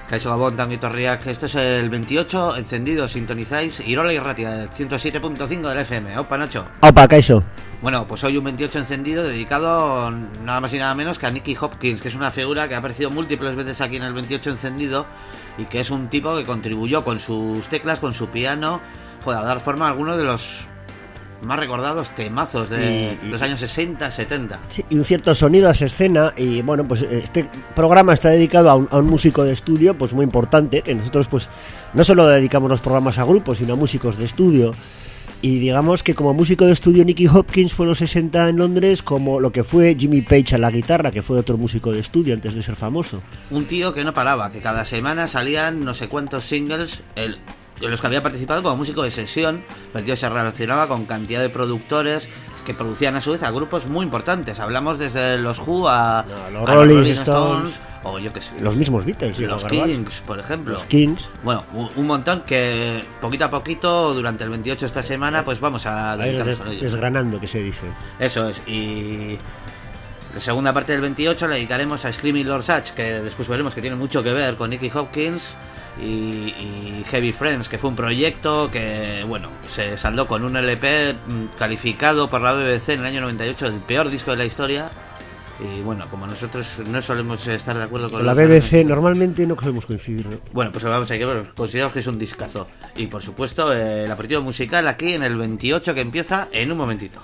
Kaixo Gabón, Tango y Torriak. Esto es el 28, encendido, sintonizáis Irola y Ratia, 107.5 del FM. Opa, Nacho. Opa, Kaixo. Bueno, pues hoy un 28 encendido dedicado nada más y nada menos que a Nicky Hopkins, que es una figura que ha aparecido múltiples veces aquí en el 28 encendido y que es un tipo que contribuyó con sus teclas, con su piano, a dar forma a algunos de los más recordados temazos de los años 60, 70. Sí, y un cierto sonido a esa escena. Y bueno, pues este programa está dedicado a un músico de estudio pues muy importante, que nosotros pues no solo dedicamos los programas a grupos, sino a músicos de estudio. Y digamos que como músico de estudio Nicky Hopkins fue en los 60 en Londres como lo que fue Jimmy Page a la guitarra, que fue otro músico de estudio antes de ser famoso. Un tío que no paraba, que cada semana salían no sé cuántos singles, en los que había participado como músico de sesión. El tío se relacionaba con cantidad de productores que producían a su vez a grupos muy importantes. Hablamos desde los Who a los Rolling Stones, o yo qué sé, los mismos Beatles, los Kings, por ejemplo. Los Kings. Bueno, un montón que poquito a poquito durante el 28 esta semana pues vamos a dedicarnos a ellos. Desgranando, que se dice. Eso es. Y la segunda parte del 28 la dedicaremos a Screaming Lord Sutch, que después veremos que tiene mucho que ver con Nicky Hopkins. Y Heavy Friends, que fue un proyecto que, bueno, se saldó con un LP calificado por la BBC en el año 98 el peor disco de la historia. Y bueno, como nosotros no solemos estar de acuerdo con la BBC, normalmente no solemos coincidir, ¿no? Bueno, pues vamos a ver, consideramos que es un discazo. Y por supuesto, el aperitivo musical aquí en el 28, que empieza en un momentito.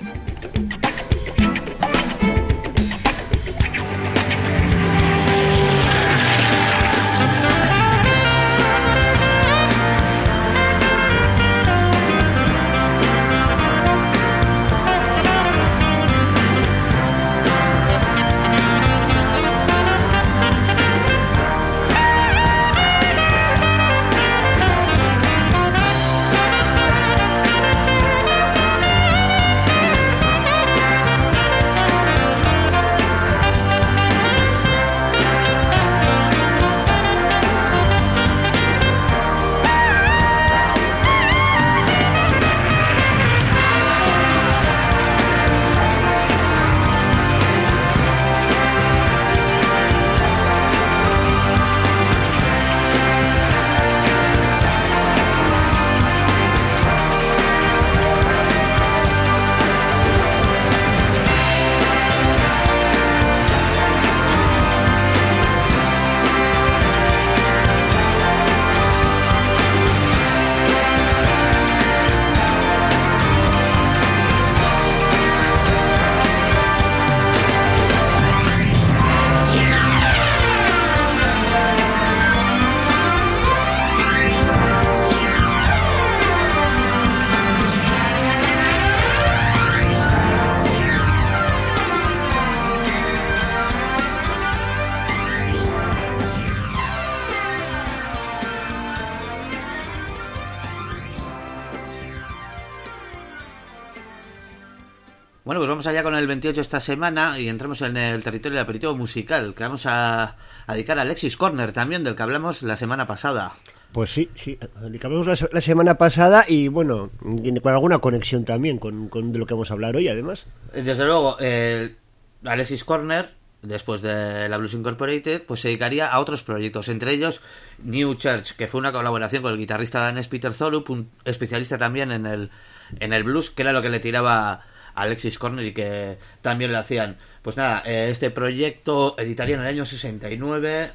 Bueno, pues vamos allá con el 28 esta semana y entramos en el territorio del aperitivo musical, que vamos a dedicar a Alexis Korner también, del que hablamos la semana pasada. Pues sí, dedicamos la semana pasada y bueno, con alguna conexión también con de lo que vamos a hablar hoy, además. Desde luego, Alexis Korner, después de la Blues Incorporated, pues se dedicaría a otros proyectos, entre ellos New Church, que fue una colaboración con el guitarrista danés Peter Thorup, un especialista también en el blues, que era lo que le tiraba Alexis Korner y que también le hacían. Pues nada, este proyecto editaría en el año 69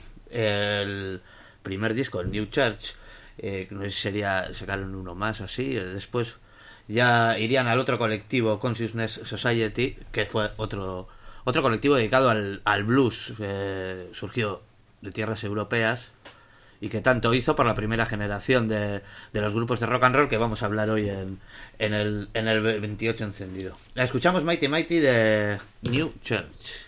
el primer disco, el New Church, no sé si sacaron uno más o así. Después ya irían al otro colectivo, Consciousness Society, que fue otro colectivo dedicado al blues, surgió de tierras europeas y que tanto hizo por la primera generación de los grupos de rock and roll que vamos a hablar hoy en el 28 encendido. La escuchamos Mighty Mighty de New Church.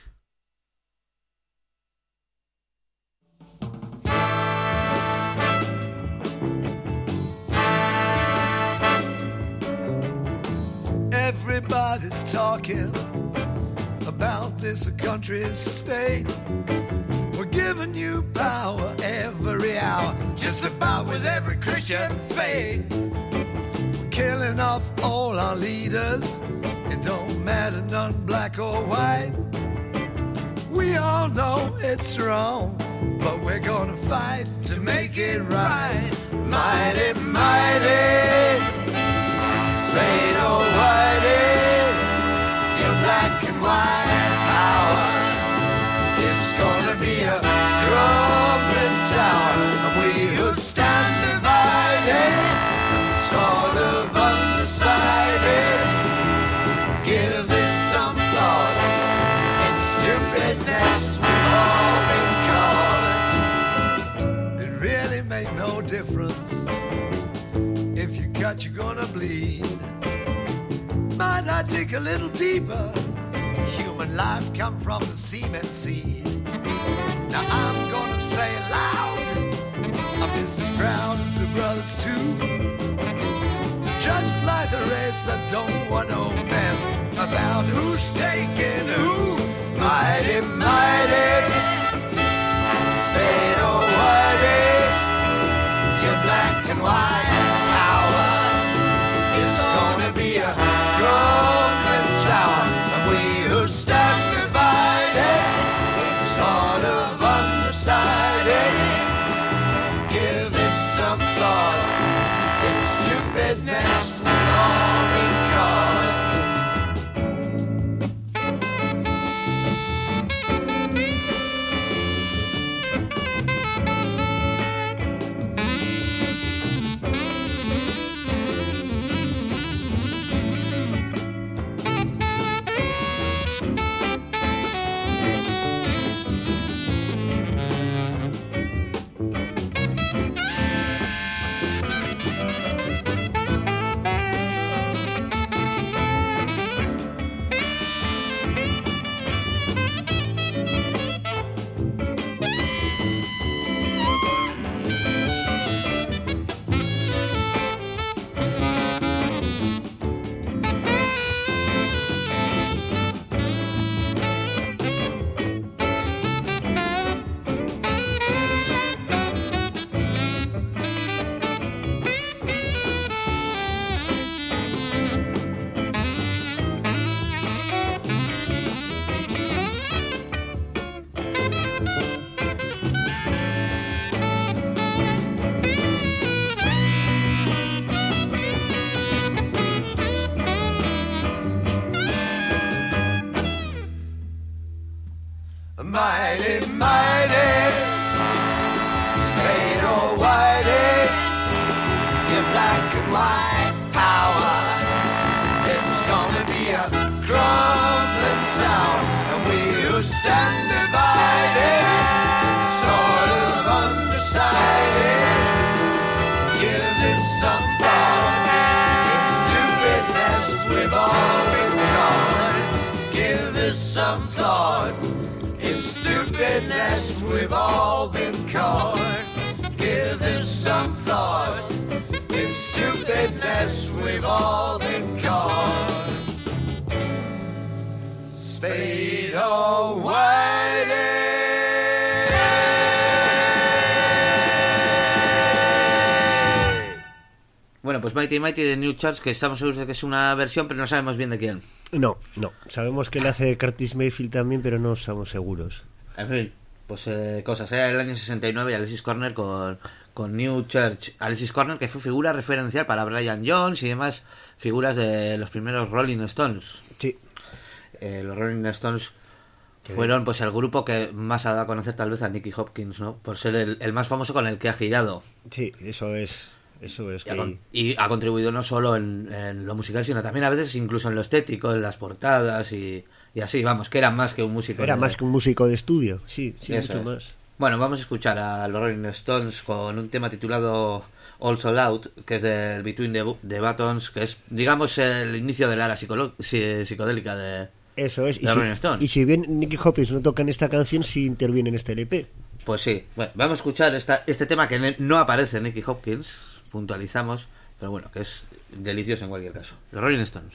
Everybody's talking about this country's state. We're giving you power every hour, just about with every Christian faith. We're killing off all our leaders, it don't matter none black or white. We all know it's wrong, but we're gonna fight to make it right. Mighty, mighty, Spade O'Whitey, your black and white power. It's gonna be a crumbling tower, and we who stand divided, sort of undecided, give this some thought. In stupidness we've all been caught. It really made no difference. If you cut, you're gonna bleed. Might I dig a little deeper? Human life come from the semen seed. Now I'm gonna say it loud, I'm just as proud as the brothers too. Just like the race, I don't want no mess about who's taking who. Mighty, mighty, Spade O'Whitey, your black and white power is gonna be a crumbling tower, and we who stand divided, sort of undecided, give this some thought. In stupidness we've all been caught. Mighty, mighty, Spade O'Whitey, your black and white power. It's gonna be a crumbling tower, and we who stand divided, sort of undecided, give this some thought. In stupidness we've all been caught. Give this some thought. In stupidness we've all been caught. Give this some thought. In stupidness we've all been caught. Spade O'Whitey. Bueno, pues Mighty Mighty de New Church, que estamos seguros de que es una versión, pero no sabemos bien de quién. No, sabemos que le hace Curtis Mayfield también, pero no estamos seguros. En fin, pues cosas. Era el año 69 y Alexis Corner con New Church. Alexis Corner, que fue figura referencial para Brian Jones y demás figuras de los primeros Rolling Stones. Sí. Los Rolling Stones fueron pues el grupo que más ha dado a conocer tal vez a Nicky Hopkins, ¿no? Por ser el más famoso con el que ha girado. Sí, eso es que... Y ha contribuido no solo en lo musical, sino también a veces incluso en lo estético, en las portadas y así, vamos, que era más que un músico. Era más que un músico de estudio, sí, eso mucho es. más. Bueno, vamos a escuchar a los Rolling Stones con un tema titulado All Sold Out, que es del Between the Buttons, que es, digamos, el inicio de la era psicodélica de... Eso es, y Rolling Stones. Y si bien Nicky Hopkins no toca en esta canción, sí interviene en este LP. Pues sí, bueno, vamos a escuchar este tema que no aparece en Nicky Hopkins, puntualizamos, pero bueno, que es delicioso en cualquier caso. Los Rolling Stones.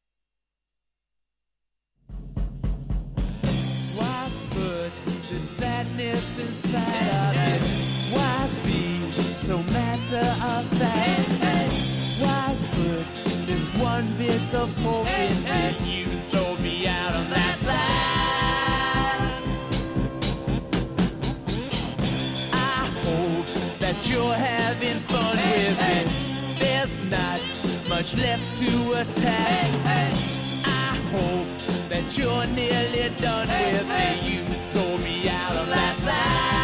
Why put the sadness inside of it? Why be so matter of fact? Why put this one bit of hope in it? You sold me out on that side. having fun with it. There's not much left to attack. I hope that you're nearly done with it. You sold me out of last night.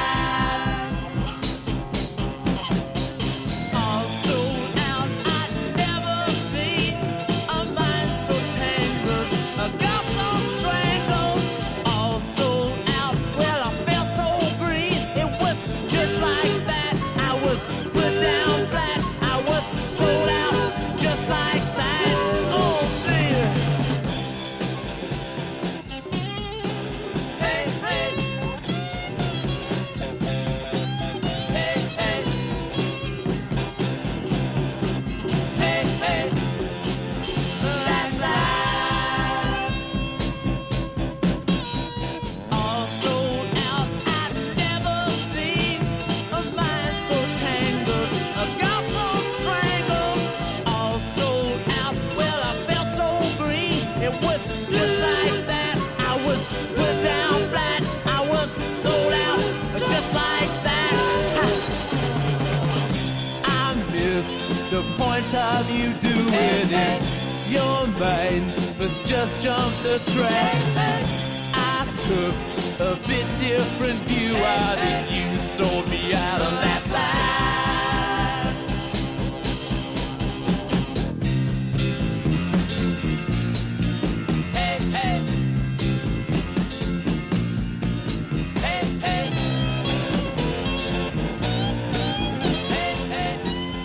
All sold out, I'd never seen a mind so tangled, a girl so strangled. All sold out, well I felt so green. It was just like that. I was put down flat. I was sold out, just like that. Oh baby. Hey, hey. Hey, hey. Hey, hey. Last night. All sold out, I'd never seen a mind so tangled, a girl so strangled. All sold out, well I felt so green. It was just like that. I was put down flat. I was sold out, just like that. I miss the point of you doing it. Your mind must just jump the track. I took a bit different view out of you. Sold me out of last night. Hey, hey. Hey, hey. Hey, hey.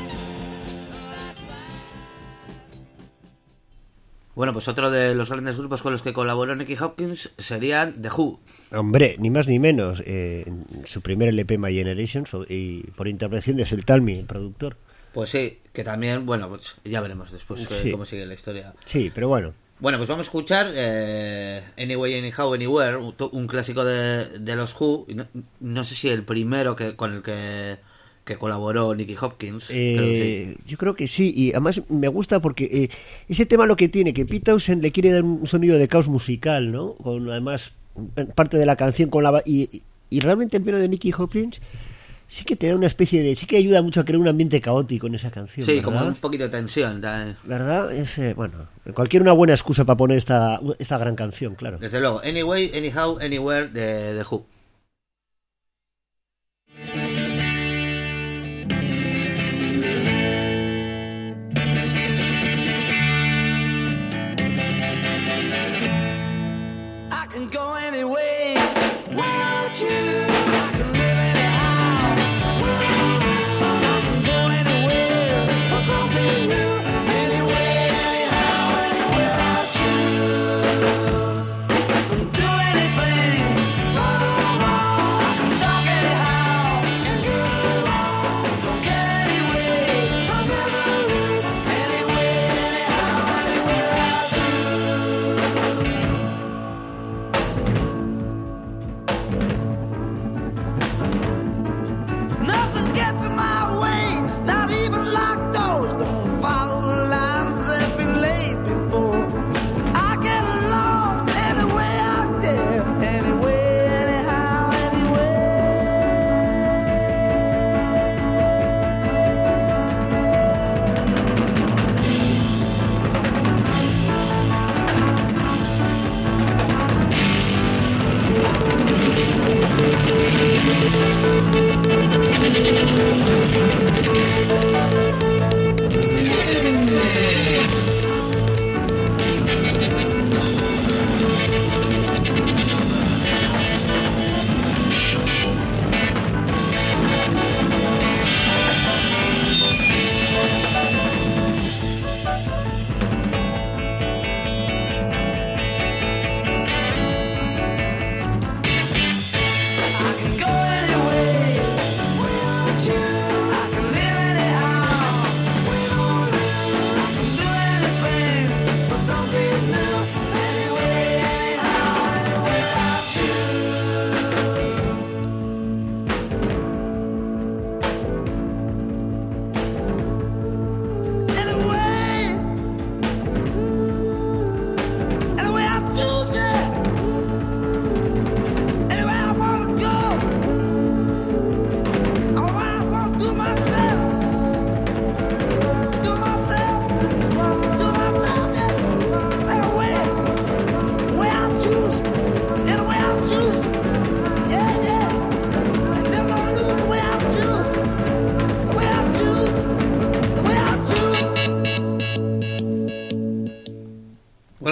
Bueno, pues otro de los grandes grupos con los que colaboró Nicky Hopkins serían The Who. Hombre, ni más ni menos. En su primer LP, My Generation, y por intervención de Sel Talmy, el productor. Pues sí, que también, bueno, pues ya veremos después Sí. cómo sigue la historia. Sí, pero bueno. Bueno, pues vamos a escuchar Anyway, Anyhow, Anywhere, un clásico de los Who. Y no sé si el primero con el que colaboró Nicky Hopkins. Creo que sí. Yo creo que sí, y además me gusta porque ese tema lo que tiene, que Pete Townshend le quiere dar un sonido de caos musical, ¿no? Con además parte de la canción con y realmente el piano de Nicky Hopkins sí que te da una especie de, sí que ayuda mucho a crear un ambiente caótico en esa canción. Sí, ¿verdad? como un poquito de tensión. ¿Verdad? Bueno, una buena excusa para poner esta gran canción, claro. Desde luego, Anyway, Anyhow, Anywhere de The Who. I can go anyway without you. I can live anyhow. I can go anywhere for something new. Anyway, anyhow, anywhere I choose. Do anything.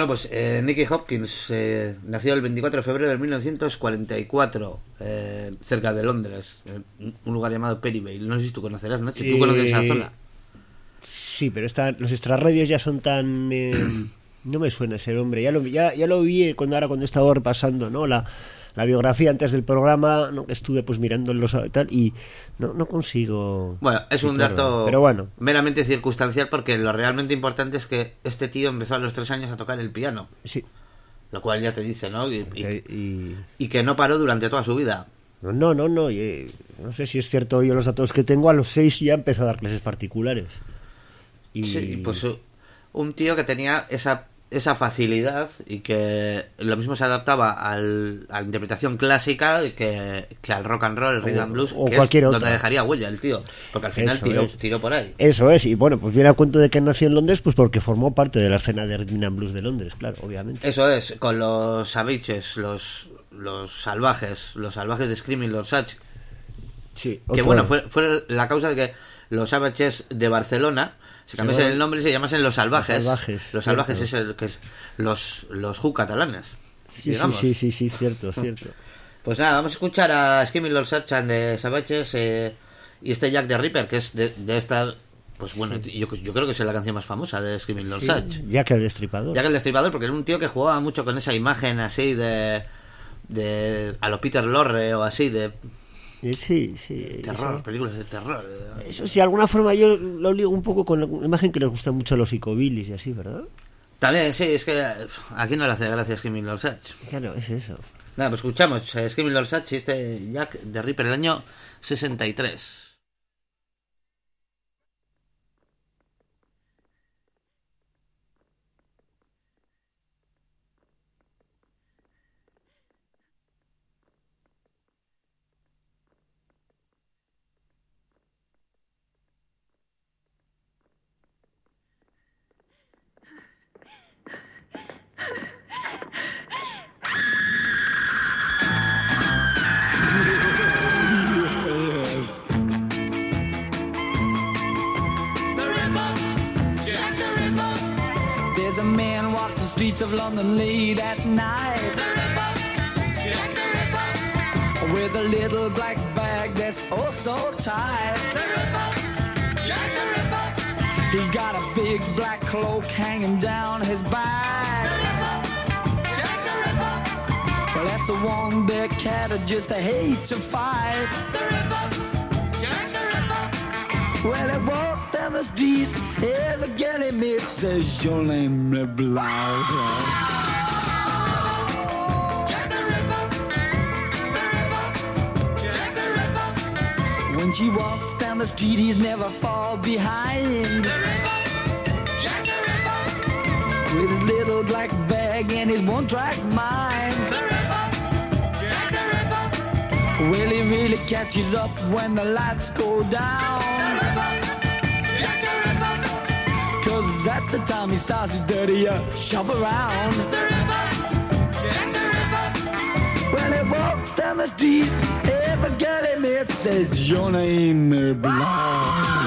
Bueno, pues Nicky Hopkins nació el 24 de febrero de 1944, cerca de Londres, en un lugar llamado Perivale. No sé si tú conocerás, ¿no? Si tú conoces esa zona. Sí, pero los extrarradios ya son tan... no me suena ese nombre. Ya lo vi cuando estaba repasando, ¿no? La biografía antes del programa, ¿no? Que estuve pues mirando los tal y no consigo... Bueno, es un dato pero bueno, meramente circunstancial, porque lo realmente importante es que este tío empezó a los 3 años a tocar el piano. sí. Lo cual ya te dice, ¿no? Y que no paró durante toda su vida. No, no sé si es cierto yo los datos que tengo. A los 6 ya empezó a dar clases particulares. Y... Sí, pues un tío que tenía esa facilidad y que lo mismo se adaptaba a la interpretación clásica que al rock and roll, el rhythm and blues, o que cualquier es otra. donde dejaría huella el tío, porque al final tiró por ahí. Eso es, y bueno, pues viene a cuento de que nació en Londres, pues porque formó parte de la escena de rhythm and blues de Londres, claro, obviamente. Eso es, con los Savages, los salvajes de Screaming Lord Sutch, Sí, que bueno, fue la causa de que los Savages de Barcelona se cambiasen el nombre y se llamasen Los Salvajes. Los Salvajes es los Who catalanes, digamos. Sí, cierto. Pues nada, vamos a escuchar a Screaming Lord Sutch and the Savages y este Jack the Ripper, que es de esta... Pues bueno, yo creo que es la canción más famosa de Screaming Lord Sutch. Jack el Destripador. Jack el Destripador, porque era un tío que jugaba mucho con esa imagen así de a lo Peter Lorre o así de... Sí. Terror, eso, películas de terror. Eso sí, de alguna forma yo lo ligo un poco con la imagen que les gusta mucho a los psicobilis y así, ¿verdad? También, sí, es que aquí no le hace gracia Screaming Lord Sutch. Claro, es eso. Nada, pues escuchamos Screaming Lord Sutch y este Jack the Ripper del año 63. There's a man walks the streets of London late at night. The Ripper, Jack the Ripper, with a little black bag that's oh so tight. The Ripper, Jack the Ripper, he's got a big black cloak hanging down his back. The Ripper, Jack the Ripper, well that's a one big cat that just hate to fight. The Ripper, Jack the Ripper, well it walks down the street. Every girl he meets says your name is Blau. Jack the Ripper, the Ripper, Jack the Ripper. When she walks down the street, he's never far behind. The Ripper, Jack the Ripper, with his little black bag and his one-track mind. The Ripper, Jack the Ripper, well he really catches up when the lights go down. The Ripper, cause at the time he starts his dirty shop around. The Ripper, Jack the Ripper, well he walks down the street, every girl he meets says your name is Blau.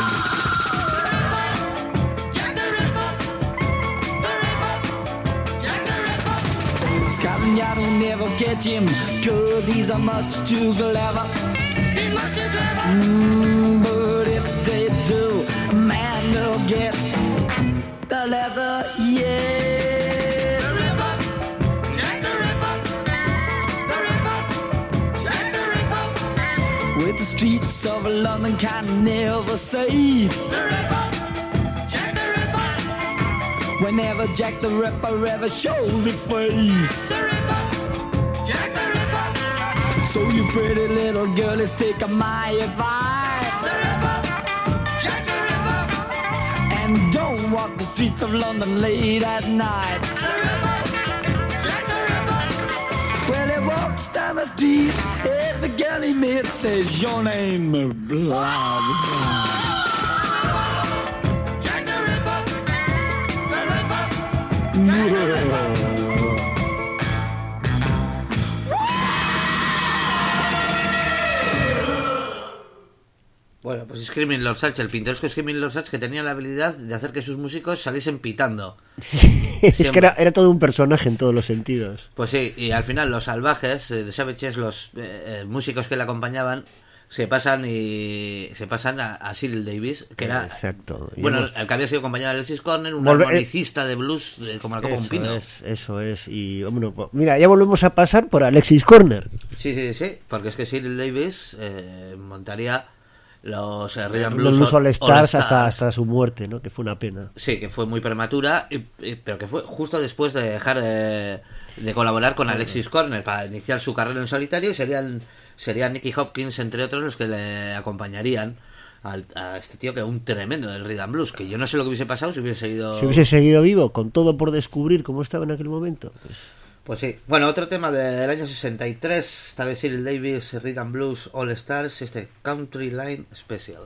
Jack the Ripper, the Ripper, Jack the Ripper. Scotland Yard will never catch him, cause he's a much too clever. He's much too clever. But if they do, man will get the leather, yeah. The Ripper, Jack the Ripper, the Ripper, Jack the Ripper. With the streets of London can never safe. The Ripper, Jack the Ripper. Whenever Jack the Ripper ever shows his face. The Ripper, Jack the Ripper. So you pretty little girlies take my advice. The Ripper, Jack the Ripper. And don't walk the streets of London late at night. The Ripper, Jack the Ripper. Well, he walks down the street, every girl he meets says your name is blah, blah. Jack the Ripper, the Ripper, Jack the Ripper. Bueno, pues Screaming Lord Sutch, el pintoresco Screaming Lord Sutch, que tenía la habilidad de hacer que sus músicos saliesen pitando. Es que era todo un personaje en todos los sentidos. Pues sí, y al final los salvajes, de Savages, los músicos que le acompañaban, se pasan a Cyril Davis, que era... Exacto. Bueno, el que había sido compañero de Alexis Corner, un armonicista de blues como la copa un pino. Eso es. Y bueno, pues, mira, ya volvemos a pasar por Alexis Corner. Sí, porque es que Cyril Davis montaría los Rhythm Los Blues All Stars All-Stars hasta su muerte, ¿no? Que fue una pena. Sí, que fue muy prematura, pero que fue justo después de dejar de colaborar con Alexis Corner para iniciar su carrera en solitario, y serían Nicky Hopkins, entre otros, los que le acompañarían a este tío, que es un tremendo del Rhythm Blues, que yo no sé lo que hubiese pasado si hubiese seguido... Si hubiese seguido vivo, con todo por descubrir cómo estaba en aquel momento. Pues sí. Bueno, otro tema del año 63, esta vez Cyril Davis, Rhythm Blues All Stars, este Country Line Special.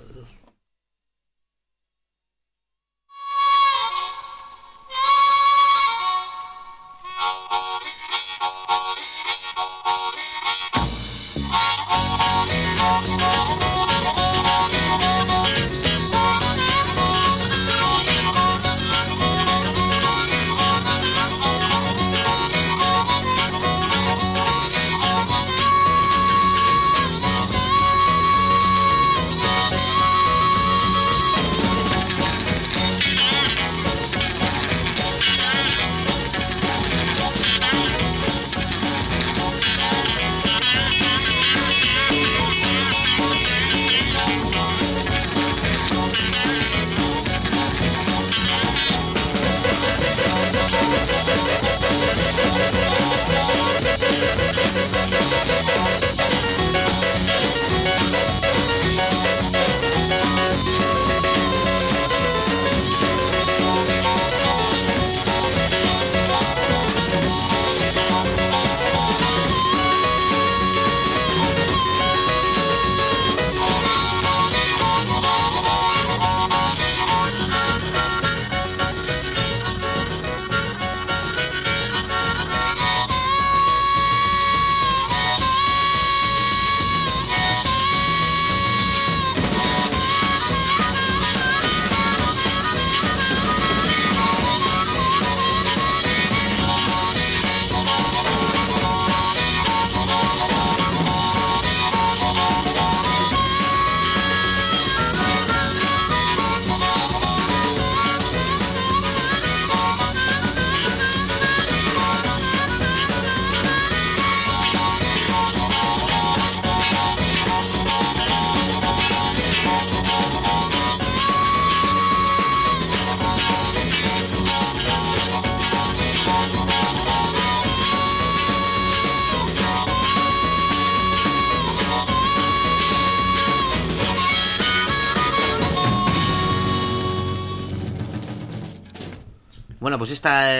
Bueno, pues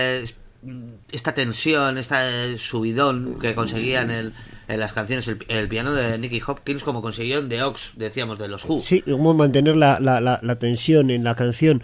esta tensión, subidón que conseguían en las canciones, el piano de Nicky Hopkins, como consiguió en The Ox, decíamos, de los Who. Sí, como mantener la tensión en la canción.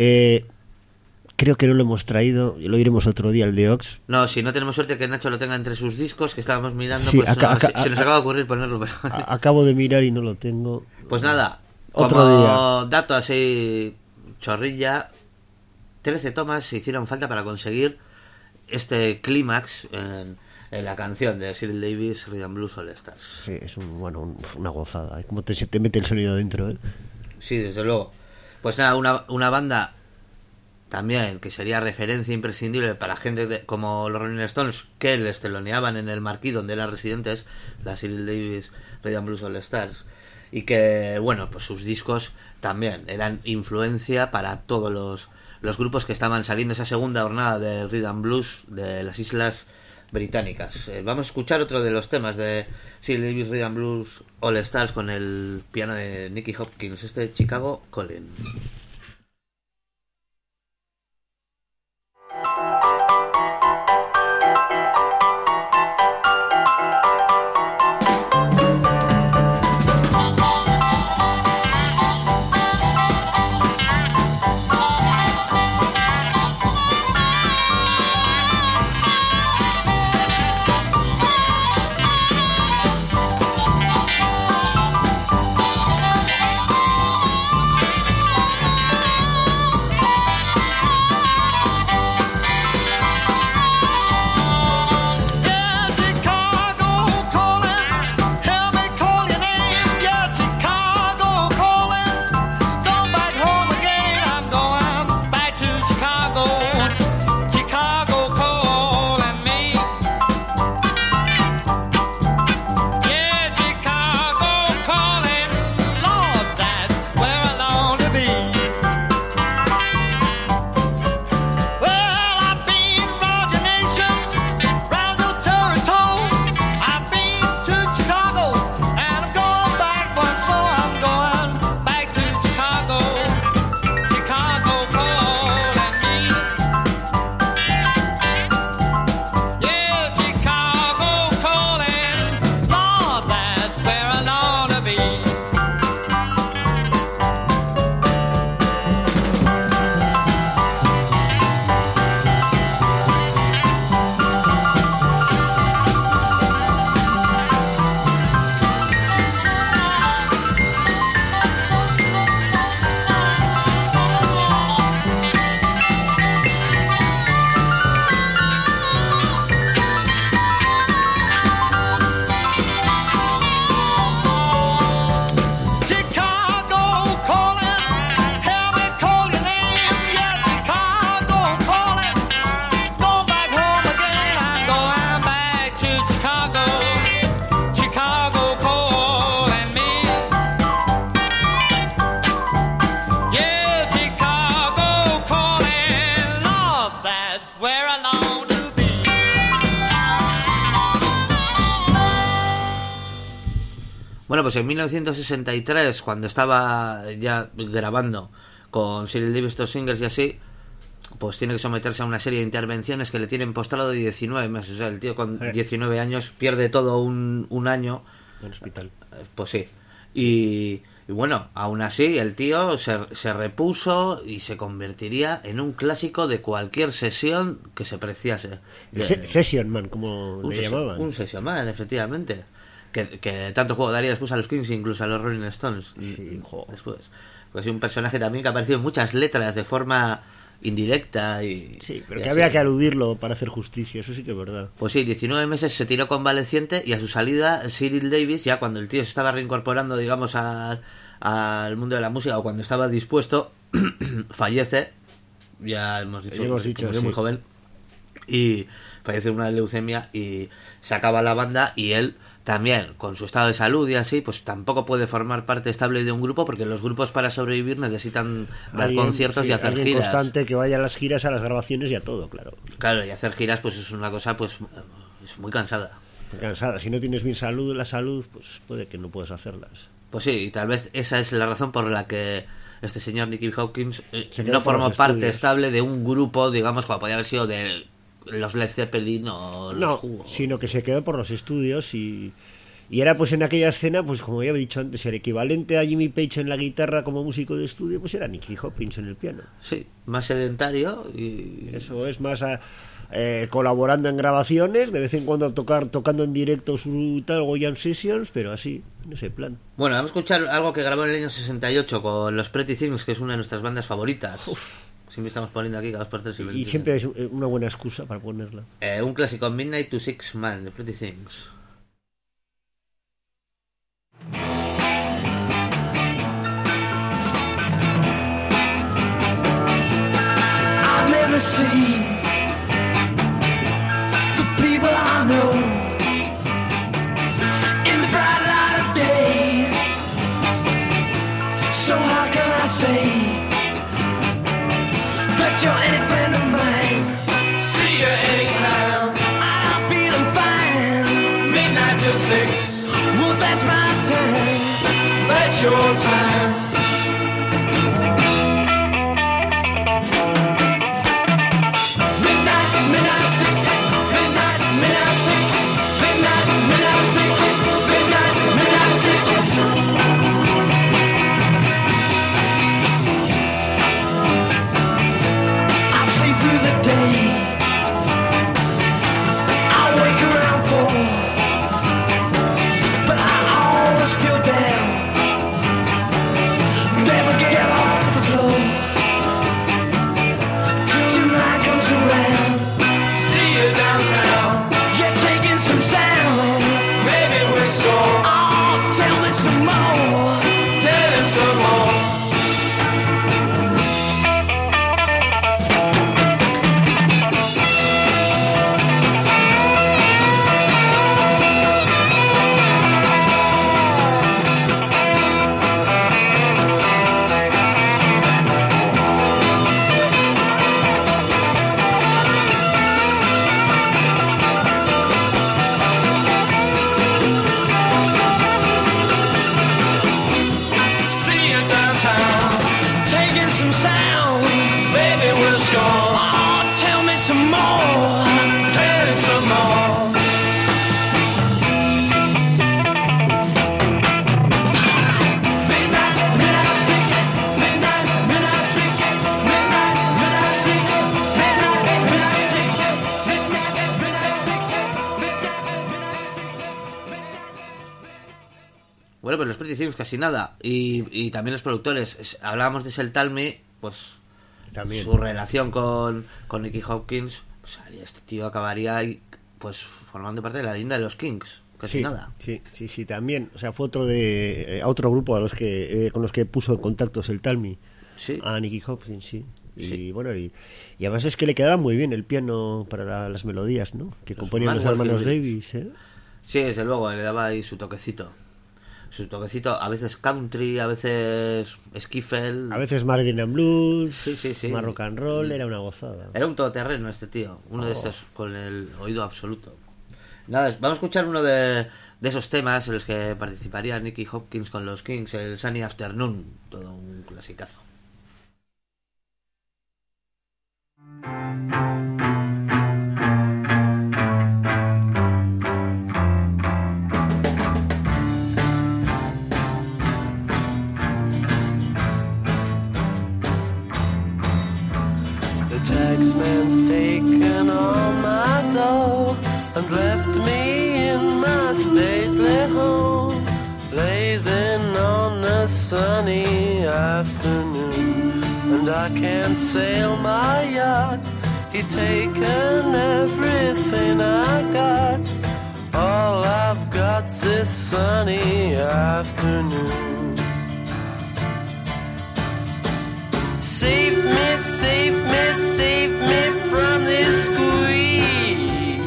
Creo que no lo hemos traído, lo iremos otro día, el The Ox. No, si no tenemos suerte que Nacho lo tenga entre sus discos, que estábamos mirando, sí, pues se nos acaba de ocurrir ponerlo. Pero... Acabo de mirar y no lo tengo. Pues nada, otro como día. dato así chorrilla, 13 tomas se hicieron falta para conseguir este clímax en la canción de Cyril Davis, Rhythm Blues All Stars. Sí, es una gozada. Es como se te mete el sonido dentro, ¿eh? Sí, desde luego. Pues nada, una banda también que sería referencia imprescindible para gente como los Rolling Stones, que les teloneaban en el marquí donde eran residentes, la Cyril Davis, Rhythm Blues All Stars, y que, bueno, pues sus discos también eran influencia para todos los grupos que estaban saliendo esa segunda jornada del Rhythm Blues de las Islas Británicas. Vamos a escuchar otro de los temas de Cyril Davis, Rhythm Blues All Stars, con el piano de Nicky Hopkins, este Chicago Calling. Thank Bueno, pues en 1963, cuando estaba ya grabando con Cyril Davis estos singles y así, pues tiene que someterse a una serie de intervenciones que le tienen postrado de 19 meses. O sea, el tío con 19 años pierde todo un año. En el hospital. Pues sí. Y bueno, aún así el tío se repuso y se convertiría en un clásico de cualquier sesión que se preciase. Session Man, como le llamaban. Un Session Man, efectivamente. Que tanto juego daría después a los Kings, incluso a los Rolling Stones. Sí, después. Pues es un personaje también que ha aparecido en muchas letras de forma indirecta y... Sí, pero y que así. había que aludirlo para hacer justicia, eso sí que es verdad. Pues sí, 19 meses se tiró convaleciente y a su salida Cyril Davis, ya cuando el tío se estaba reincorporando, digamos, al mundo de la música, o cuando estaba dispuesto, fallece. Ya hemos dicho, que es muy joven. Y fallece de una leucemia y se acaba la banda y él también, con su estado de salud y así, pues tampoco puede formar parte estable de un grupo, porque los grupos para sobrevivir necesitan dar conciertos y hacer giras. Constante que vaya a las giras, a las grabaciones y a todo, claro. Claro, y hacer giras pues es una cosa pues es muy cansada. Cansada, si no tienes bien la salud, pues puede que no puedas hacerlas. Pues sí, y tal vez esa es la razón por la que este señor Nicky Hopkins no por formó los parte estudios. estable de un grupo, digamos, como podía haber sido de los Led Zeppelin o los No, sino que se quedó por los estudios y era pues en aquella escena, pues como ya he dicho antes, el equivalente a Jimmy Page en la guitarra como músico de estudio, pues era Nicky Hopkins en el piano. Sí, más sedentario y... Eso es más colaborando en grabaciones, de vez en cuando tocando en directo su tal o jam sessions, pero así, en ese plan. Bueno, vamos a escuchar algo que grabó en el año 68 con los Pretty Things, que es una de nuestras bandas favoritas. Siempre estamos poniendo aquí cada 2 por 3 Y siempre es una buena excusa para ponerla. un clásico, Midnight to Six Man, de Pretty Things. I've never seen the people I know in the bright light of day. So how can I say that you're any friend of mine? See you anytime. I'm feeling fine. Midnight to 6. Well, that's my time. That's your time. Bueno, pues los Pretty Things casi nada. Y también los productores. Hablábamos de Sel Talmy, pues También. su relación con Nicky Hopkins, pues este tío acabaría pues formando parte de la leyenda de los Kings. Casi nada. Sí, también. O sea, fue otro grupo a los que con los que puso en contacto Sel Talmy. Sí. A Nicky Hopkins, sí. Y Sí. bueno, y además es que le quedaba muy bien el piano para las melodías, ¿no? Que Los componían los Maxwell hermanos Hillbillies. Davis, ¿eh? Sí, desde luego, le daba ahí su toquecito. A veces country, a veces skiffle. A veces más rhythm and blues, Sí. más rock and roll, era una gozada. Era un todoterreno este tío, uno de estos con el oído absoluto. Nada, vamos a escuchar uno de de esos temas en los que participaría Nicky Hopkins con los Kings, el Sunny Afternoon, todo un clasicazo. The taxman's taken all my dough and left me in my stately home, blazing on a sunny afternoon. And I can't sail my yacht, he's taken everything I got. All I've got's this sunny afternoon. Save me, save me, save me from this squeeze.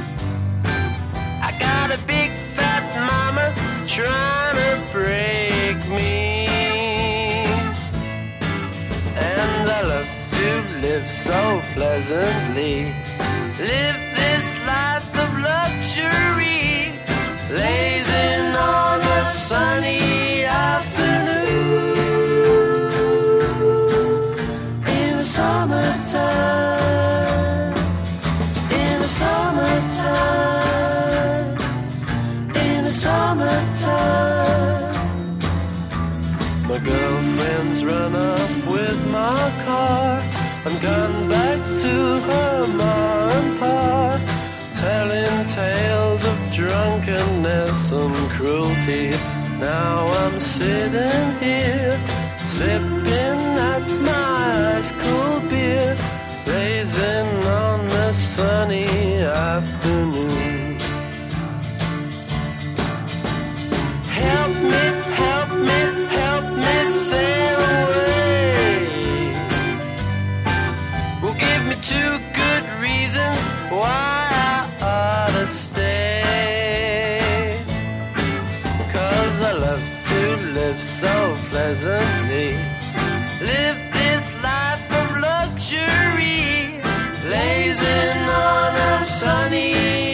I got a big fat mama trying to break me, and I love to live so pleasantly, live this life of luxury, blazing on a sunny afternoon. Summertime, in the summertime, in the summertime. My girlfriend's run off with my car and gone back to her ma and pa, telling tales of drunkenness and cruelty. Now I'm sitting here, sipping at my ice cold beer, blazing on the sunny afternoon. Help me, help me, help me sail away. Well, give me 2 good reasons why I ought to stay. 'Cause I love to live so pleasantly, live this life of luxury, blazing on a sunny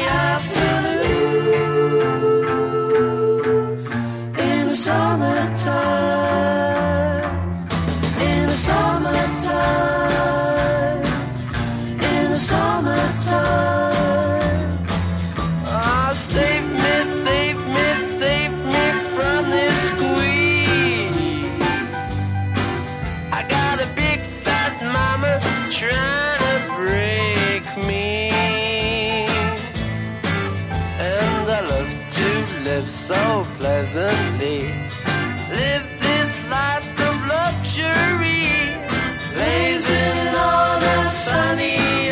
afternoon. In the summertime, in the summertime, in the summertime. Ah, save me, save me, save me from this squeeze. I got a big fat mama trying to break me, and I love to live so pleasantly, live this life of luxury, blazing on a sunny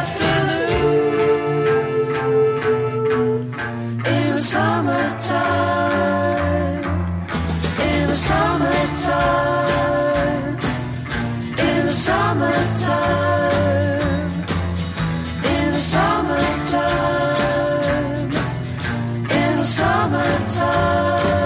afternoon. In the summertime, in the summertime, in the summertime, in the summertime, in the summertime.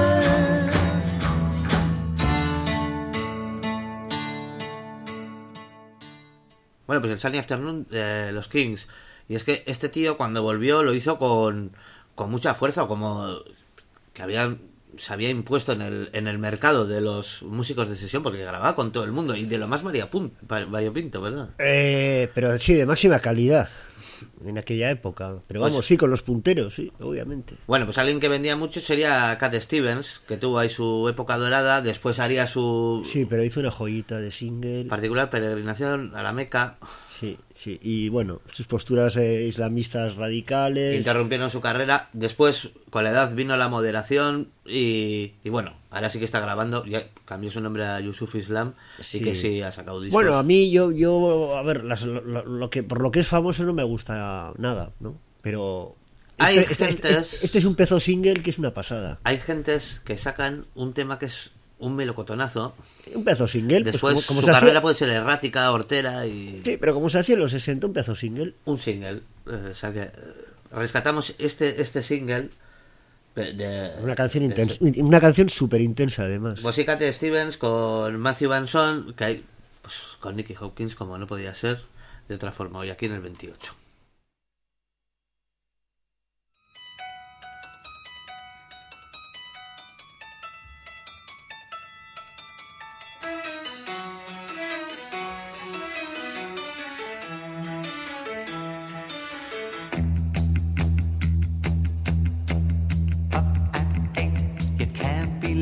Bueno, pues el Sunny Afternoon de los Kings. Y es que este tío cuando volvió lo hizo con mucha fuerza, como que se había impuesto en el mercado de los músicos de sesión, porque grababa con todo el mundo y de lo más variopinto, ¿verdad? Pero sí, de máxima calidad en aquella época. Pero vamos, Pues, sí, con los punteros, sí, obviamente. Bueno, pues alguien que vendía mucho sería Cat Stevens, que tuvo ahí su época dorada, después haría su Sí, pero hizo una joyita de single. particular peregrinación a la Meca. Sí, sí. Y bueno, sus posturas islamistas radicales. Interrumpieron su carrera. Después, con la edad, vino la moderación y bueno, ahora sí que está grabando. Ya cambió su nombre a Yusuf Islam Sí. y que sí ha sacado discos. Bueno, a mí a ver, por lo que es famoso no me gusta nada, ¿no? Pero Hay este gentes- es un pedazo single que es una pasada. Hay gentes que sacan un tema que es un melocotonazo. Un pedazo single, Después pues como su se carrera hacía, puede ser errática, hortera y sí, pero como se hacía en los 60, un pedazo single. un single. O sea que rescatamos este single de Una canción intensa, una canción súper intensa además. Pues sí, Cat Stevens con Matthew Vanson, que hay pues con Nicky Hopkins, como no podía ser de otra forma, hoy aquí en el 28.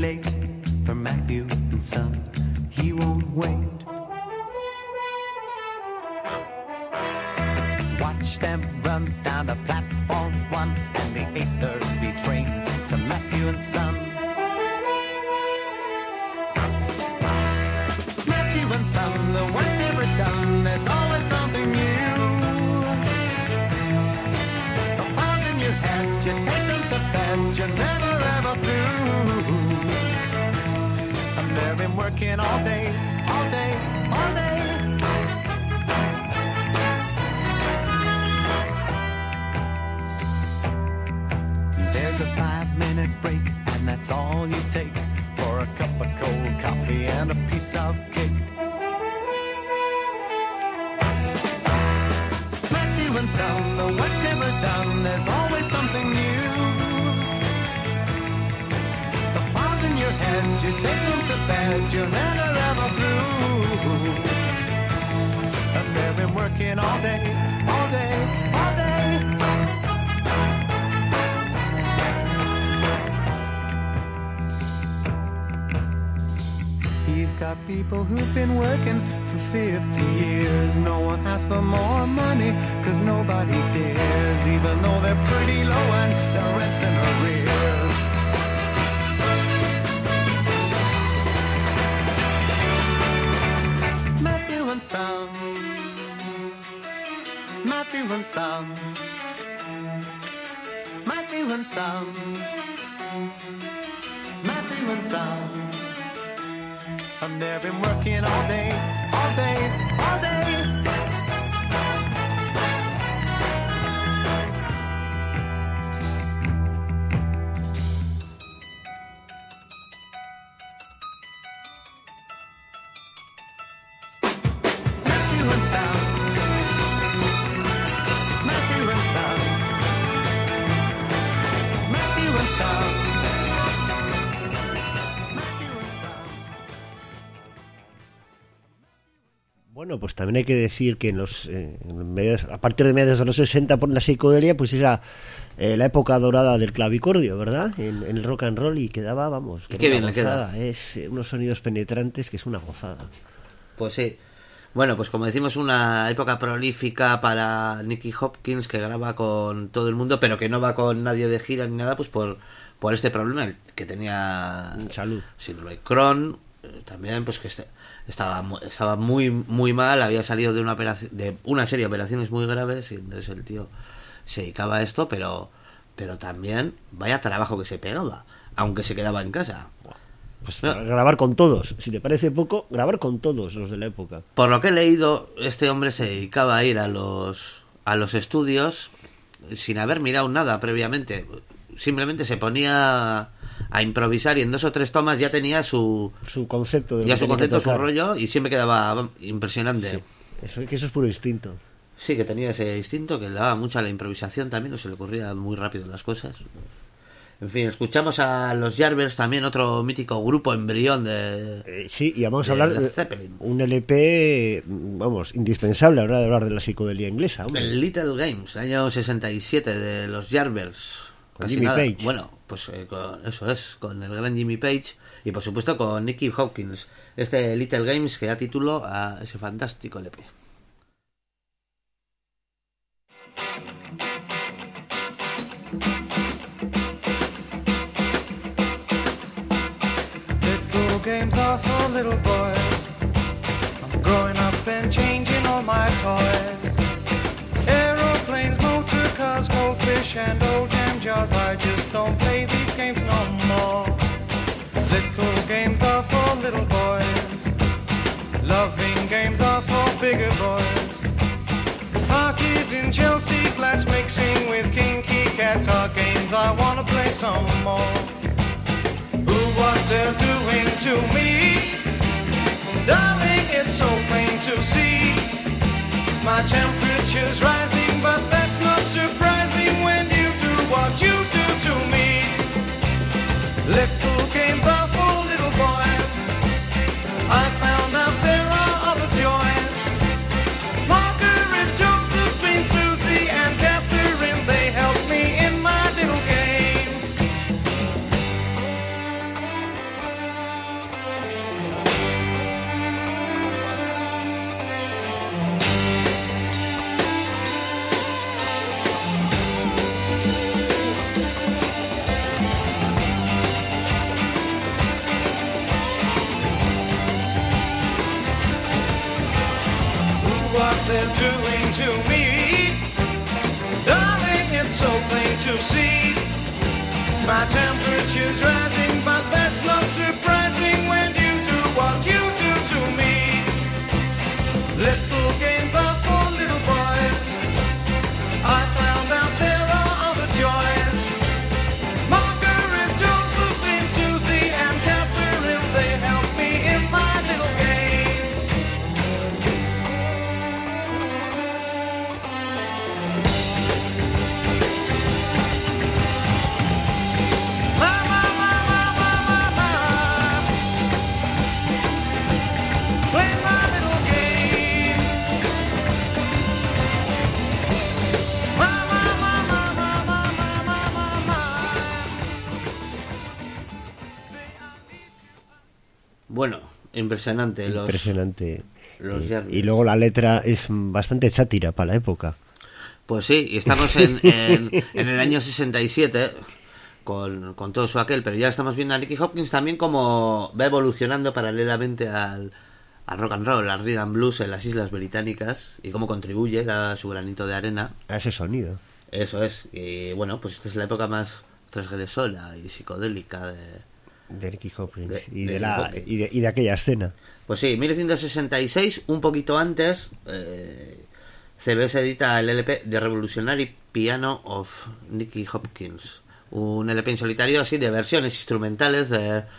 late for Matthew and Son. He won't wait. Watch them run down the platform 1 and the 8:30 train to Matthew and Son. Matthew and Son, the work's never done. There's always something new. The files in your head, you take them to bed, you're never ever through. And they've been working all day, all day, all day. There's a 5-minute break, and that's all you take for a cup of cold coffee and a piece of cake. Matthew and Son, the work's never done, there's always something new. The files in your head, you take them to bed, you're never ever through. And they've been working all day, all day, all day. He's got people who've been working for 50 years. No one asks for more money, cause nobody dares, even though they're pretty low and their rent's in arrears. Matthew and Son, Matthew and Son, Matthew and Son, Matthew and Son. And they've been working all day, all day, all day. Matthew and Son, Matthew and Son, Matthew and Son. Bueno, pues también hay que decir que a partir de mediados de los 60 por la psicodelia, pues era la época dorada del clavicordio, ¿verdad? En el rock and roll, y quedaba, vamos, que qué bien una le queda. gozada. Es unos sonidos penetrantes que es una gozada. Pues sí. Bueno, pues como decimos, una época prolífica para Nicky Hopkins, que graba con todo el mundo, pero que no va con nadie de gira ni nada, pues por este problema que tenía Salud. síndrome de Crohn, también, pues que estaba muy muy mal, había salido de una serie de operaciones muy graves, y entonces el tío se dedicaba a esto, pero también vaya trabajo que se pegaba, aunque se quedaba en casa. Pues No. grabar con todos. Si te parece poco, grabar con todos los de la época. Por lo que he leído, este hombre se dedicaba a ir a los estudios sin haber mirado nada previamente. Simplemente se ponía a improvisar, y en 2 o 3 tomas ya tenía su concepto de ya lo su que tenía que concepto, su tocar. rollo, y siempre quedaba impresionante. Sí. Eso es puro instinto. Sí, que tenía ese instinto que le daba mucho a la improvisación también, o se le ocurría muy rápido las cosas. En fin, escuchamos a los Yardbirds, también otro mítico grupo embrión de... Sí, y vamos a de hablar Led de Zeppelin. un LP, vamos, indispensable a la hora de hablar de la psicodelia inglesa. Hombre. El Little Games, año 67, de los Yardbirds. Con Casi Jimmy nada. Page. Bueno, pues eso es, con el gran Jimmy Page, y por supuesto con Nicky Hopkins. Este Little Games que da título a ese fantástico LP. Little games are for little boys. I'm growing up and changing all my toys. Aeroplanes, motor cars, goldfish and old jam jars. I just don't play these games no more. Little games are for little boys. Loving games are for bigger boys. Parties in Chelsea flats mixing with kinky cats are games I wanna play some more. What they're doing to me, darling, it's so plain to see. My temperature's rising, but that's not surprising when you do what you do to me. Little games are for little boys. I found out there are other joys. Margaret, Josephine, Susie, and Catherine, they help me in my little games. what they're doing to me. Darling, it's so plain to see. My temperature's rising, but that's not surprising when you do what you do to me. Little games are for little boys. I found out there are other joys. Margaret, Josephine, Susie, and Catherine, they help me in my little games. Ma, ma, ma, ma, ma, ma, ma. Play my little game. Ma, ma, ma, ma, ma, ma, ma, ma, ma. Say I need Bueno, impresionante. Impresionante. los Yardbirds. Y luego la letra es bastante sátira para la época. Pues sí, y estamos en el año 67 con todo su aquel, pero ya estamos viendo a Nicky Hopkins también como va evolucionando paralelamente al rock and roll, al rhythm and blues en las Islas Británicas y cómo contribuye, da su granito de arena. A ese sonido. Eso es, y bueno, pues esta es la época más transgresora y psicodélica De Nicky Hopkins. De De Hopkins. y de aquella escena. Pues sí, 1966, un poquito antes, CBS edita el LP The Revolutionary Piano of Nicky Hopkins. Un LP en solitario así de versiones instrumentales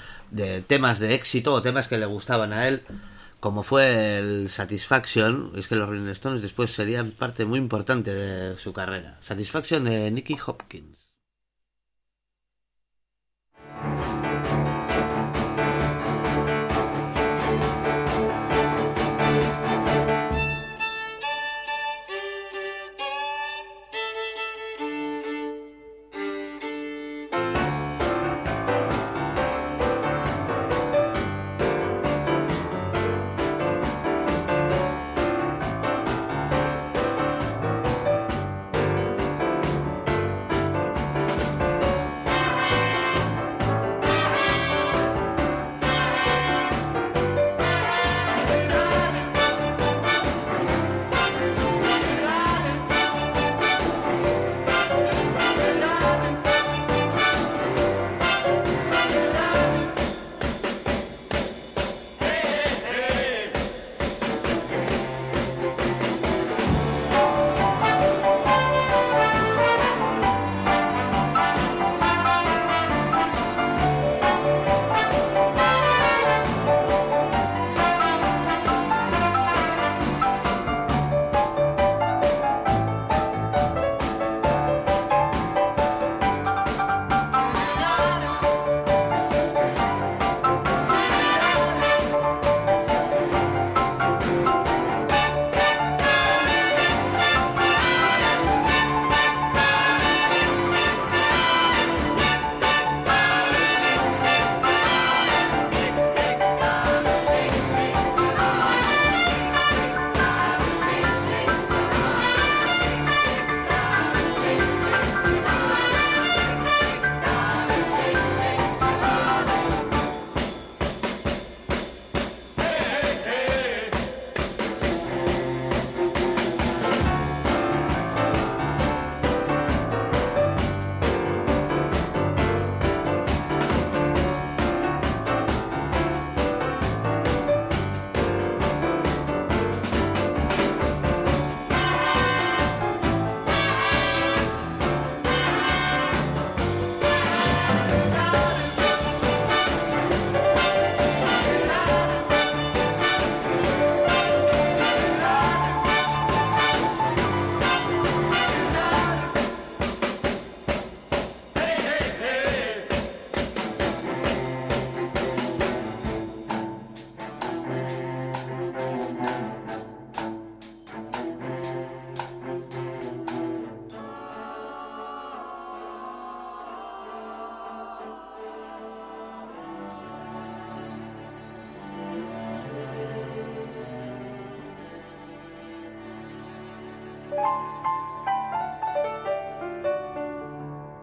de temas de éxito o temas que le gustaban a él, como fue el Satisfaction. Es que los Rolling Stones después serían parte muy importante de su carrera. Satisfaction de Nicky Hopkins.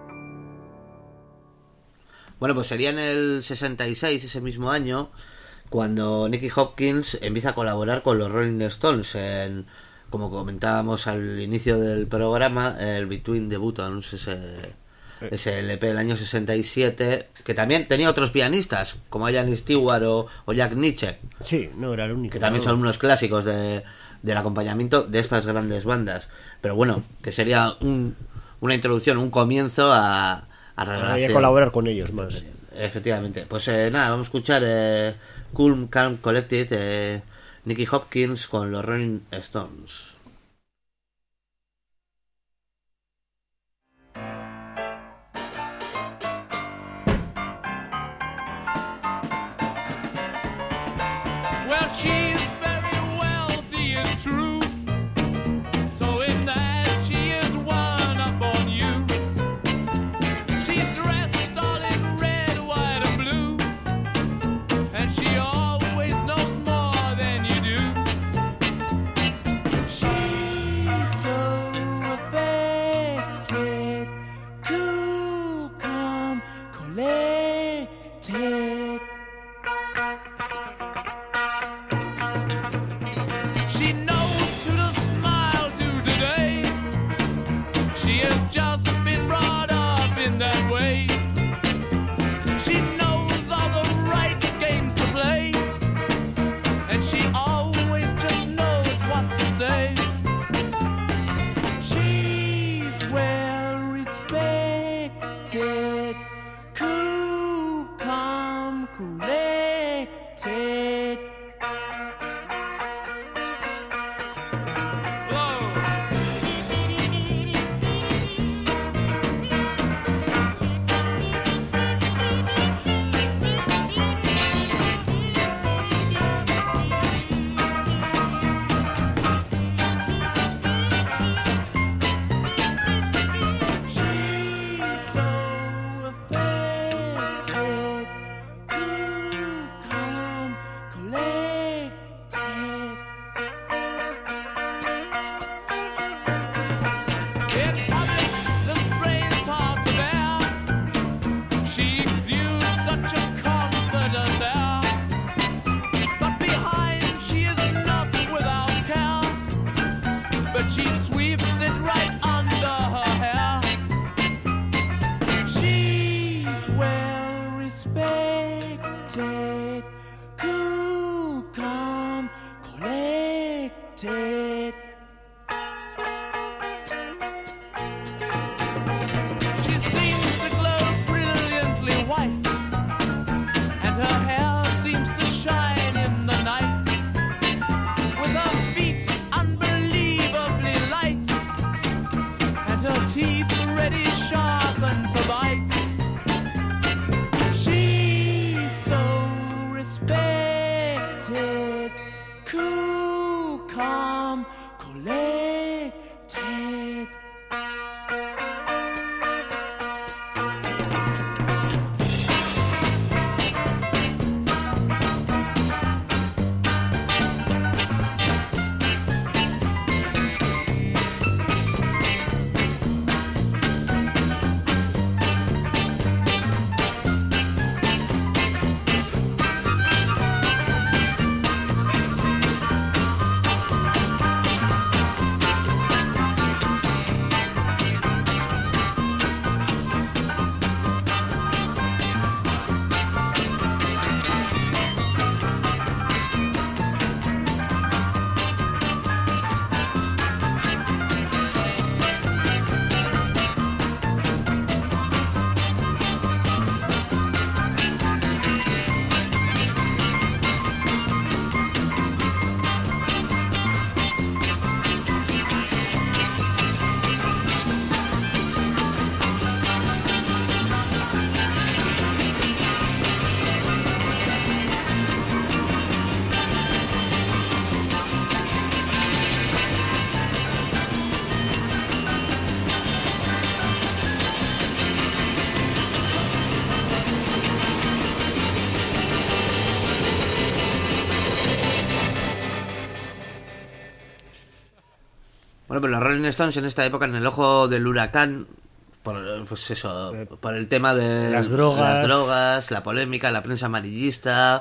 Bueno, pues sería en el 66, ese mismo año, cuando Nicky Hopkins empieza a colaborar con los Rolling Stones como comentábamos al inicio del programa, el Between the Buttons, ese LP del año 67, que también tenía otros pianistas, como Ian Stewart o Jack Nitzsche. Sí, no era el único. Que también son unos clásicos del acompañamiento de estas grandes bandas. Pero bueno, que sería una introducción, un comienzo a a colaborar con ellos más. Efectivamente. Pues nada, vamos a escuchar Cool, Calm, Collected, Nicky Hopkins con los Rolling Stones. Well, she's very wealthy and true. So in that she is one up on you. She's dressed all in red, white, and blue. And she always knows more than you do. She's so affected, cool, calm, collected. She knows who to smile to today. She has just been brought up in that way. She knows all the right games to play. And she always just knows what to say. She's well respected, cool, calm, collected. She's so affected, cool, calm, collected. In public, the strain's hard to bear. She exudes such a confident air. But behind, she is not without care. But she sweeps it right under her hair. She's well respected, cool, calm, collected. She seems to glow brilliantly white, and her hair seems to shine in the night, with her feet unbelievably light, and her teeth ready sharpened to bite. She's so respected, cool, calm, collected. Bueno, pues los Rolling Stones en esta época, en el ojo del huracán, por el tema de las drogas, la polémica, la prensa amarillista,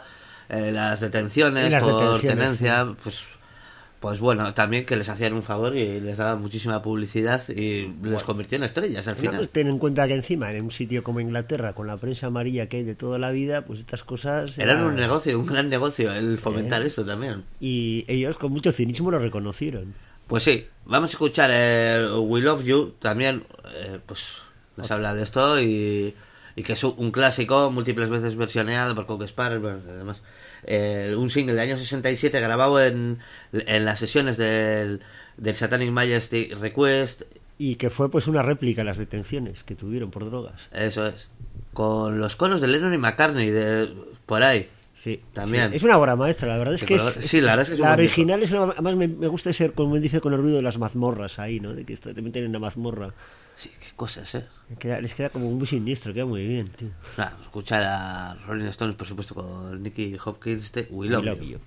las detenciones Las por detenciones, tenencia, pues bueno, también que les hacían un favor y les daban muchísima publicidad y les convirtió en estrellas al Bueno, final. pues ten en cuenta que encima, en un sitio como Inglaterra, con la prensa amarilla que hay de toda la vida, pues estas cosas... Eran un negocio, un gran negocio el fomentar eso también. Y ellos con mucho cinismo lo reconocieron. Pues sí, vamos a escuchar el We Love You, también pues nos habla de esto y que es un clásico, múltiples veces versioneado por Coke Sparrow, bueno, además un single del año 67 grabado en las sesiones del Satanic Majesty Request. Y que fue pues una réplica de las detenciones que tuvieron por drogas. Eso es, con los coros de Lennon y McCartney por ahí. Sí, También. sí. Es una obra maestra, la verdad es que Sí, la verdad es que es un la buen disco. original es además me gusta ser, como él dice, con el ruido de las mazmorras ahí, ¿no? De que te meten en la mazmorra. Sí, qué cosas, Les queda como muy siniestro, queda muy bien, tío. Nada, escuchar a Rolling Stones, por supuesto, con Nicky Hopkins de We Love, We Love You. You.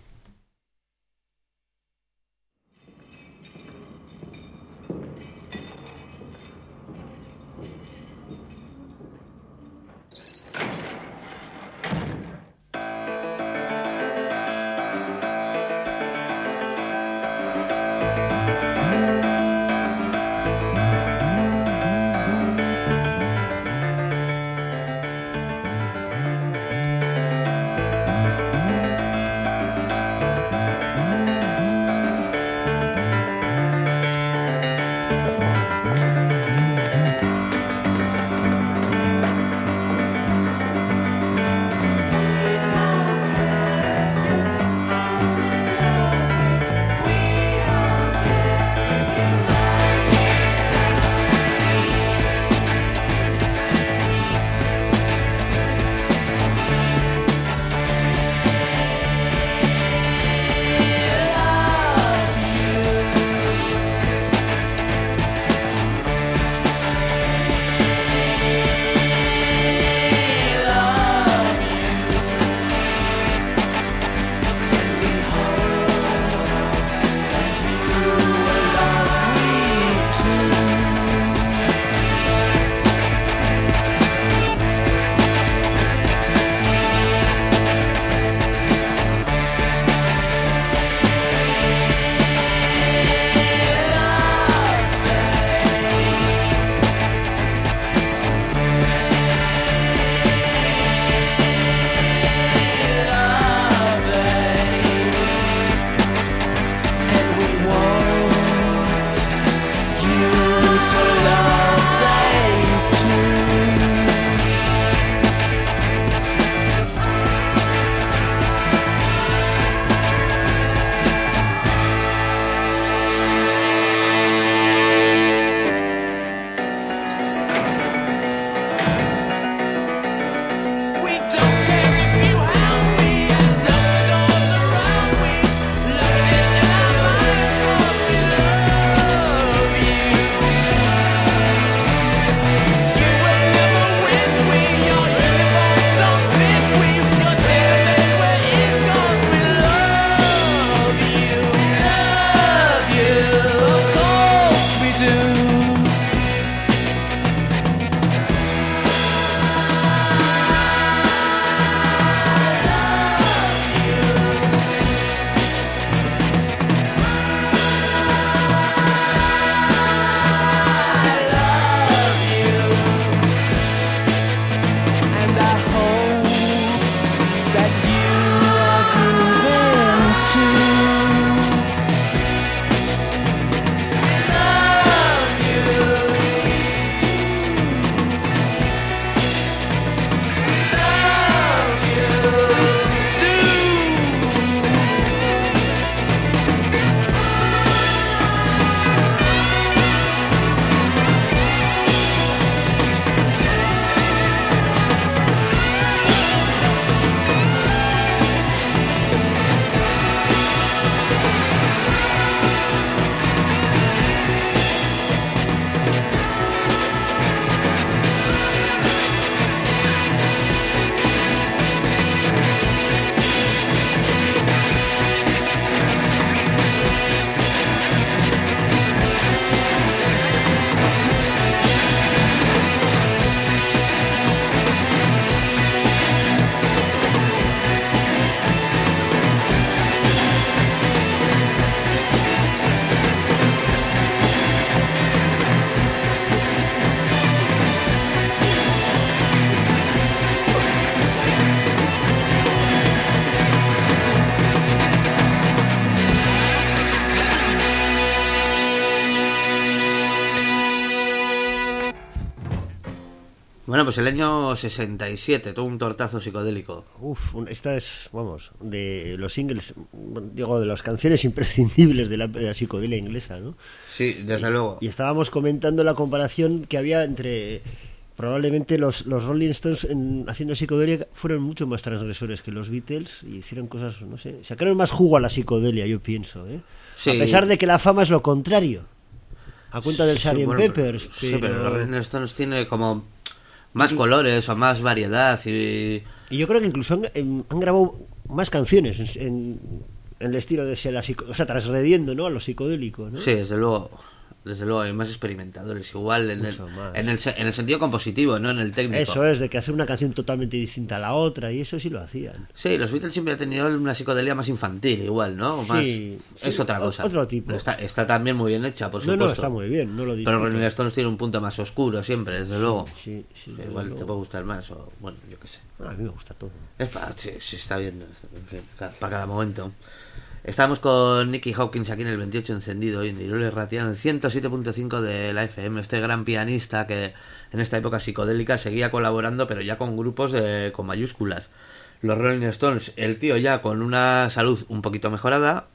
Bueno, pues el año 67, todo un tortazo psicodélico. Esta es, vamos, de los singles, digo, de las canciones imprescindibles de la psicodelia inglesa, ¿no? Sí, desde luego. Y estábamos comentando la comparación que había entre... Probablemente los Rolling Stones haciendo psicodelia fueron mucho más transgresores que los Beatles y hicieron cosas, no sé, sacaron más jugo a la psicodelia, yo pienso, ¿eh? Sí. A pesar de que la fama es lo contrario, a cuenta del Sgt. Peppers. Sí, pero los Rolling Stones tiene como más colores o más variedad y yo creo que incluso han grabado más canciones en el estilo de ser o sea, transgrediendo, ¿no?, a lo psicodélico, ¿no? Sí, desde luego, hay más experimentadores, igual en el sentido compositivo, no en el técnico. Eso es, de que hacer una canción totalmente distinta a la otra, y eso sí lo hacían. Sí, los Beatles siempre han tenido una psicodelia más infantil, igual, ¿no? Sí, es otra cosa. Otro tipo. Pero está también muy bien hecha, por supuesto. No, está muy bien, no lo discuto. Pero Rolling Stones tiene un punto más oscuro siempre, desde luego. Sí, igual te puede gustar más, o bueno, yo qué sé. A mí me gusta todo. Sí, está bien, para cada momento. Estamos con Nicky Hopkins aquí en el 28 encendido y en Irule Ratia en el 107.5 de la FM. Este gran pianista que en esta época psicodélica seguía colaborando, pero ya con grupos con mayúsculas. Los Rolling Stones, el tío ya con una salud un poquito mejorada,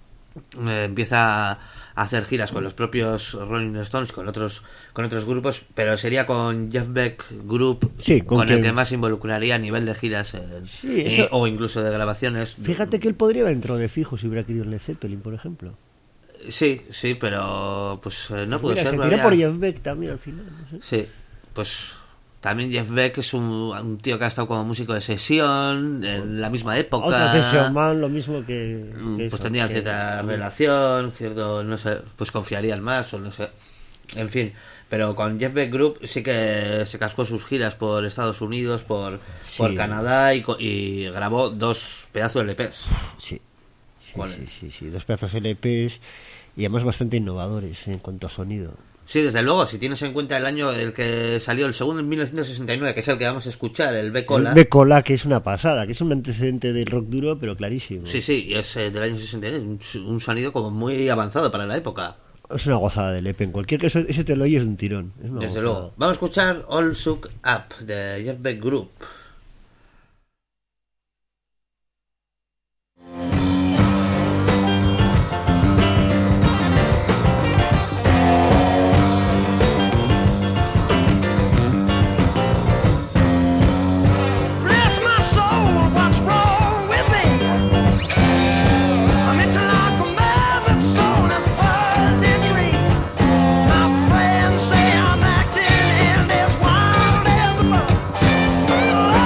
empieza a hacer giras con los propios Rolling Stones, con otros grupos, pero sería con Jeff Beck Group, sí, con el que más involucraría a nivel de giras o incluso de grabaciones. Fíjate que él podría haber entrado de fijo si hubiera querido Led Zeppelin, por ejemplo. Sí, pero pues no pudo ser. Se tiró por Jeff Beck también al final, no sé. Sí, pues también Jeff Beck es un tío que ha estado como músico de sesión en la misma época. Otra sesión man, lo mismo que pues eso, tendrían cierta relación, cierto, no sé, pues confiarían más o no sé. En fin, pero con Jeff Beck Group sí que se cascó sus giras por Estados Unidos, por Canadá y grabó 2 pedazos de LPs. Sí, 2 pedazos de LPs y además bastante innovadores en cuanto a sonido. Sí, desde luego, si tienes en cuenta el año del que salió el segundo en 1969, que es el que vamos a escuchar, el B-Cola. El B-Cola, que es una pasada, que es un antecedente del rock duro, pero clarísimo. Sí, y es del año 69, un sonido como muy avanzado para la época. Es una gozada de LP, en cualquier caso, ese te lo oyes de un tirón. Desde luego. Vamos a escuchar All Shook Up, de Jeff Beck Group. Say I'm acting in as wild as a bird.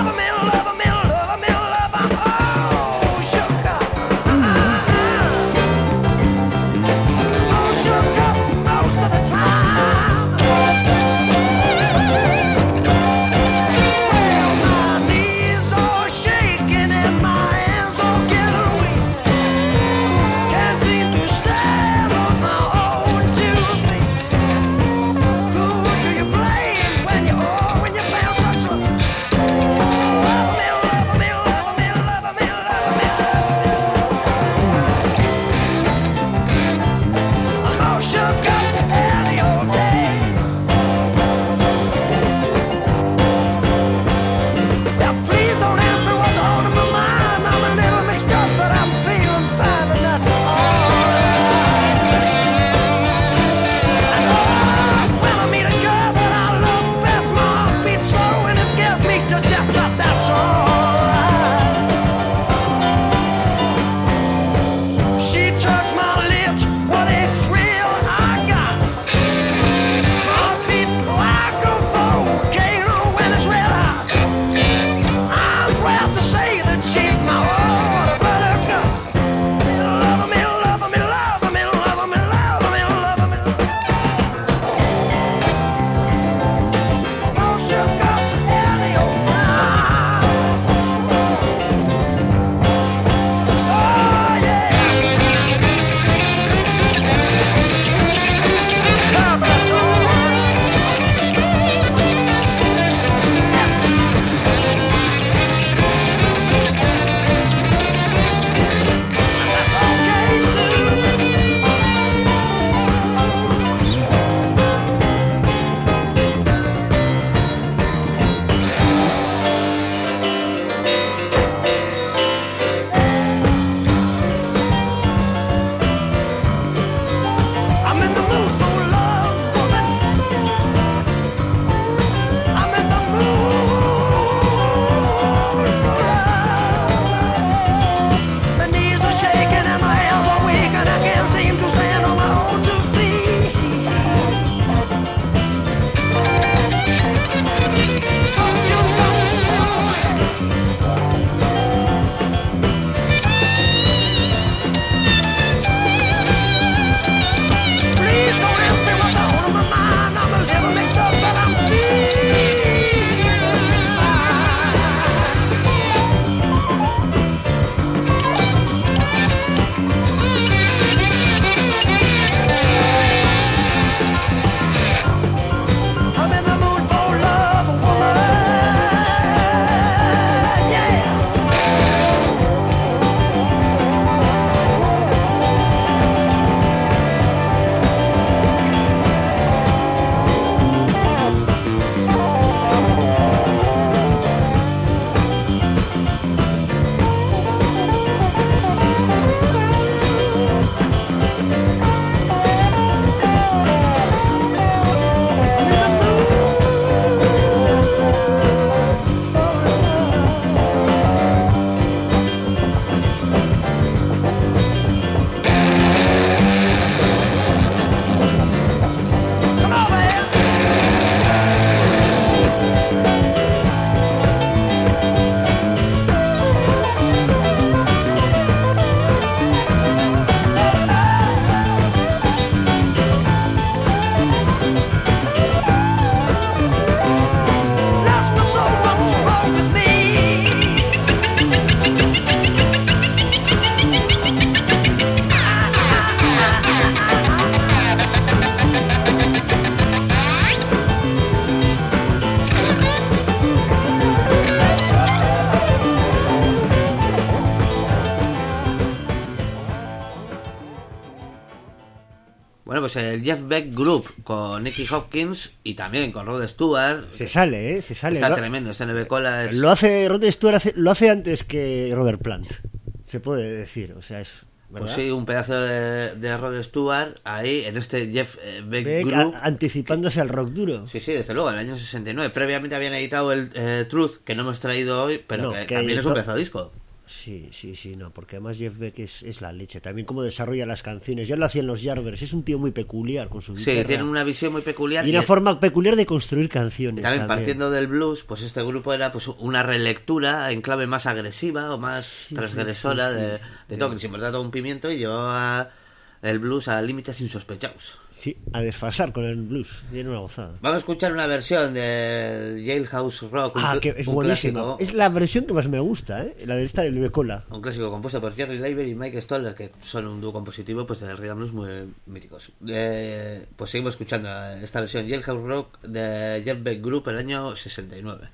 Bueno, pues el Jeff Beck Group con Nicky Hopkins y también con Rod Stewart. Se sale. Está tremendo, este Neve Cola es... Lo hace Rod Stewart, lo hace antes que Robert Plant, se puede decir, o sea, es... ¿verdad? Pues sí, un pedazo de Rod Stewart ahí en este Jeff Beck Group. Anticipándose al rock duro. Sí, desde luego, en el año 69. Previamente habían editado el Truth, que no hemos traído hoy, pero No, que que también es un pedazo de disco. Sí, no, porque además Jeff Beck es la leche. También cómo desarrolla las canciones. Ya lo hacía en los Yardbirds. Es un tío muy peculiar con su guitarra. Sí, tiene una visión muy peculiar. Y una forma peculiar de construir canciones. También partiendo del blues, pues este grupo era pues una relectura en clave más agresiva o más transgresora de Tolkien. Sin verdad, todo un pimiento y llevaba el blues a límites insospechados. Sí, a desfasar con el blues. Tiene una gozada. Vamos a escuchar una versión del Jailhouse Rock. Que es buenísima. Clásico. Es la versión que más me gusta, la de esta de Neve Cola. Un clásico compuesto por Jerry Leiber y Mike Stoller, que son un dúo compositivo pues del rhythm blues muy míticos. Pues seguimos escuchando esta versión Jailhouse Rock de Jeff Beck Group el año 69.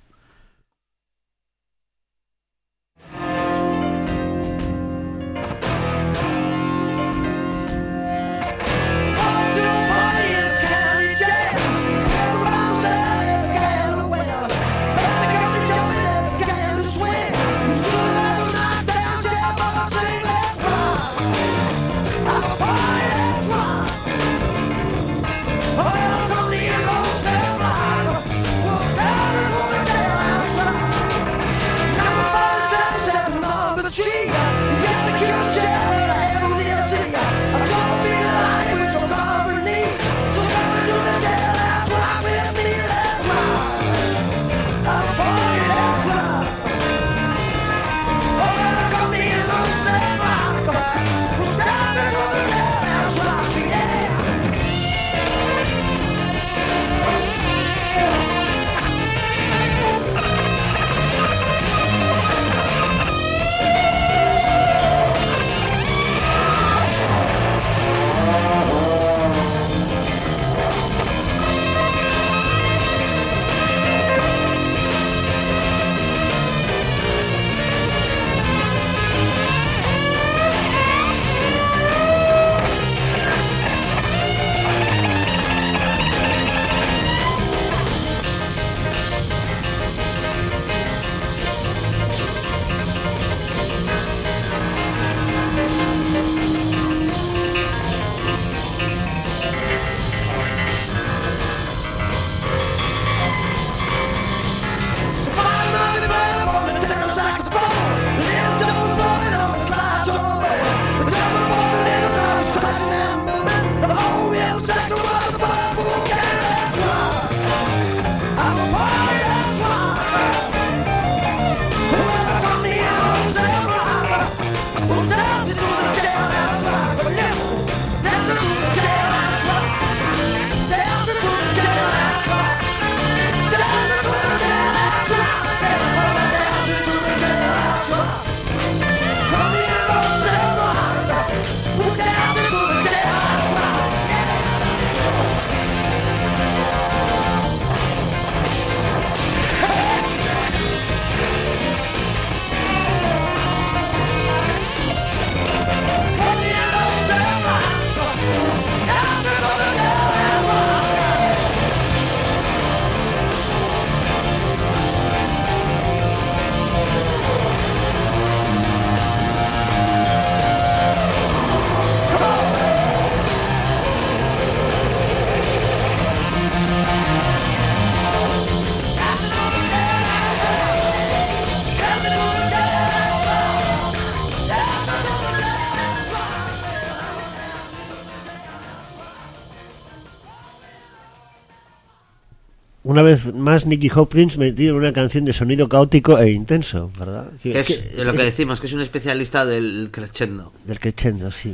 Una vez más Nicky Hopkins metido en una canción de sonido caótico e intenso, ¿verdad? Sí, es lo que decimos, que es un especialista del crescendo. Del crescendo, sí.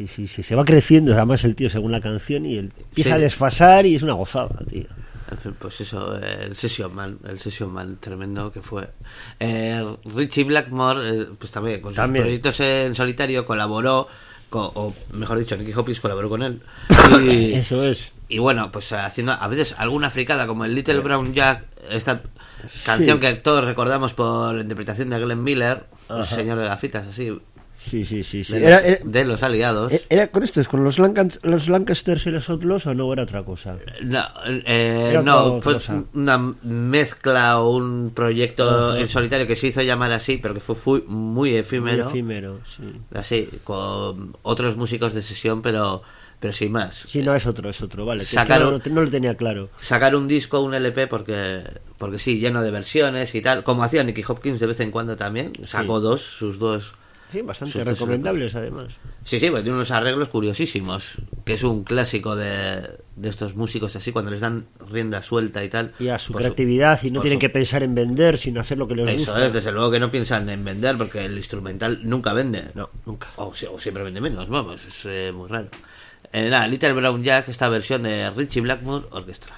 Se va creciendo además el tío según la canción y empieza a desfasar y es una gozada, tío. En fin, pues eso, el Session Man tremendo que fue. Richie Blackmore, pues también con sus proyectos en solitario colaboró, o mejor dicho, Nicky Hopkins colaboró con él. Y, eso es. Y bueno, pues haciendo a veces alguna fricada como el Little Brown Jack, esta canción que todos recordamos por la interpretación de Glenn Miller, el señor de gafitas, así. Sí. De los aliados. ¿Era con estos, con los Lancasters y los Outlaws o no era otra cosa? No, fue una mezcla o un proyecto en solitario que se hizo llamar así, pero que fue muy efímero. Muy efímero, sí. Así, con otros músicos de sesión, pero sin más. Sí, no, es otro, vale. No lo tenía claro. Sacar un disco, un LP, porque sí, lleno de versiones y tal, como hacía Nicky Hopkins de vez en cuando también. Sacó sus dos. Sí, bastante recomendables además. Sí, pues tiene unos arreglos curiosísimos, que es un clásico de estos músicos así, cuando les dan rienda suelta y tal. Y a su creatividad, y no tienen que pensar en vender, sino hacer lo que les gusta. Eso es, desde luego que no piensan en vender, porque el instrumental nunca vende. No, nunca. O siempre vende menos, vamos, es muy raro. Little Brown Jack, esta versión de Ritchie Blackmore Orchestra.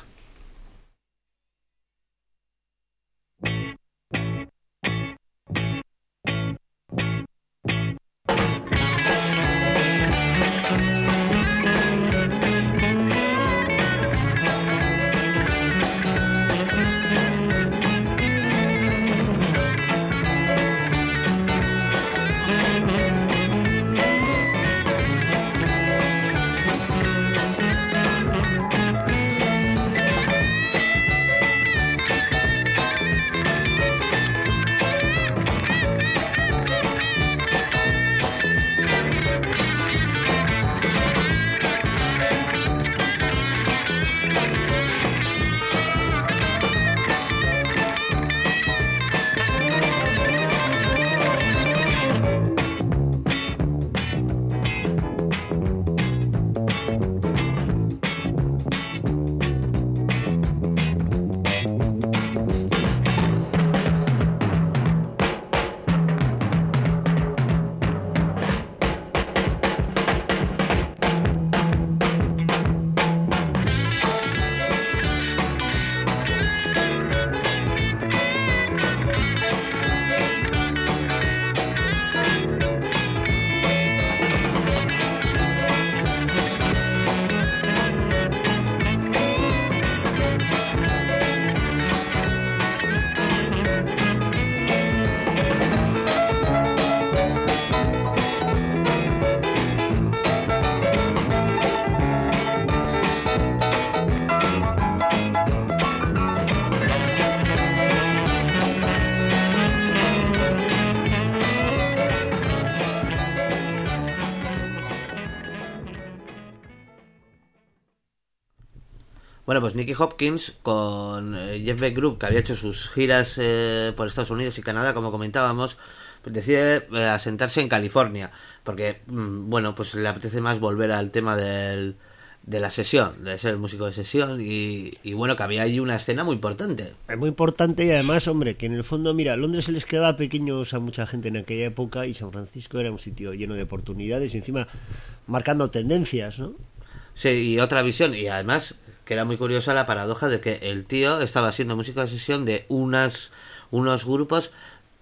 Bueno, pues Nicky Hopkins con Jeff Beck Group, que había hecho sus giras por Estados Unidos y Canadá, como comentábamos, pues decide asentarse en California, porque, bueno, pues le apetece más volver al tema de la sesión, de ser músico de sesión, y bueno, que había ahí una escena muy importante. Es muy importante, y además, hombre, que en el fondo, mira, Londres se les quedaba pequeños a mucha gente en aquella época, y San Francisco era un sitio lleno de oportunidades, y encima marcando tendencias, ¿no? Sí, y otra visión, y además que era muy curiosa la paradoja de que el tío estaba siendo músico de sesión de unos grupos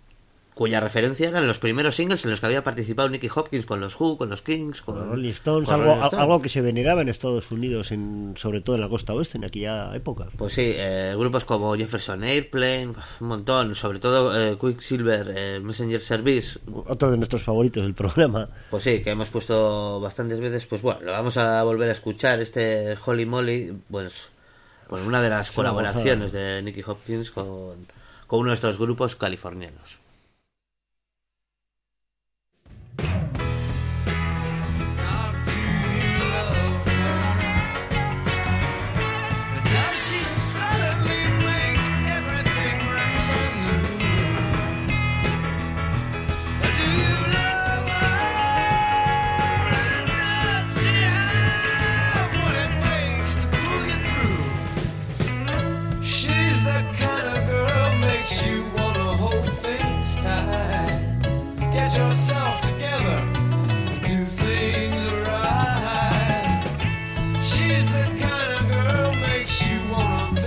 cuya referencia eran los primeros singles en los que había participado Nicky Hopkins, con los Who, con los Kings, con los Rolling Stones, algo que se veneraba en Estados Unidos, sobre todo en la costa oeste, en aquella época. Pues sí, grupos como Jefferson Airplane, un montón, sobre todo Quicksilver, Messenger Service. Otro de nuestros favoritos del programa. Pues sí, que hemos puesto bastantes veces. Pues bueno, lo vamos a volver a escuchar, este Holy Moly, pues una de las colaboraciones de Nicky Hopkins con uno de estos grupos californianos. Yourself together, do things right. She's the kind of girl makes you wanna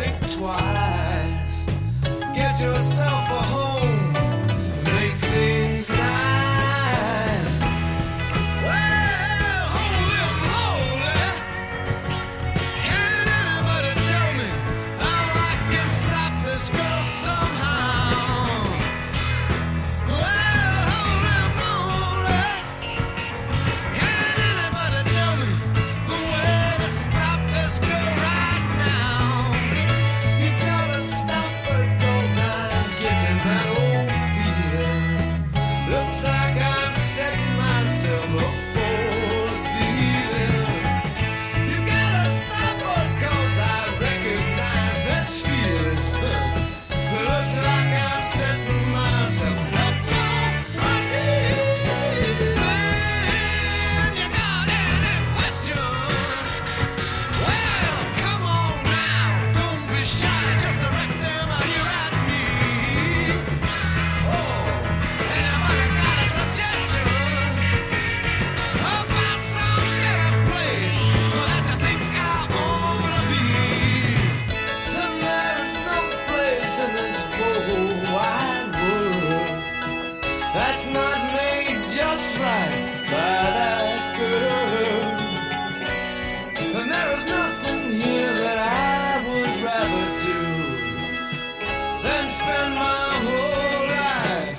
spend my whole life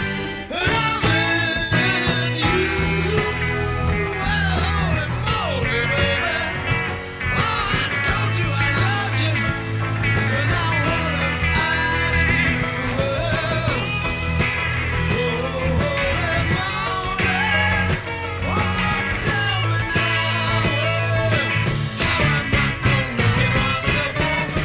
loving you. Well, holy moly, baby. Oh, I told you I loved you, and I wouldn't hide it to you. Holy moly, oh, tell me now, how am I gonna get myself over?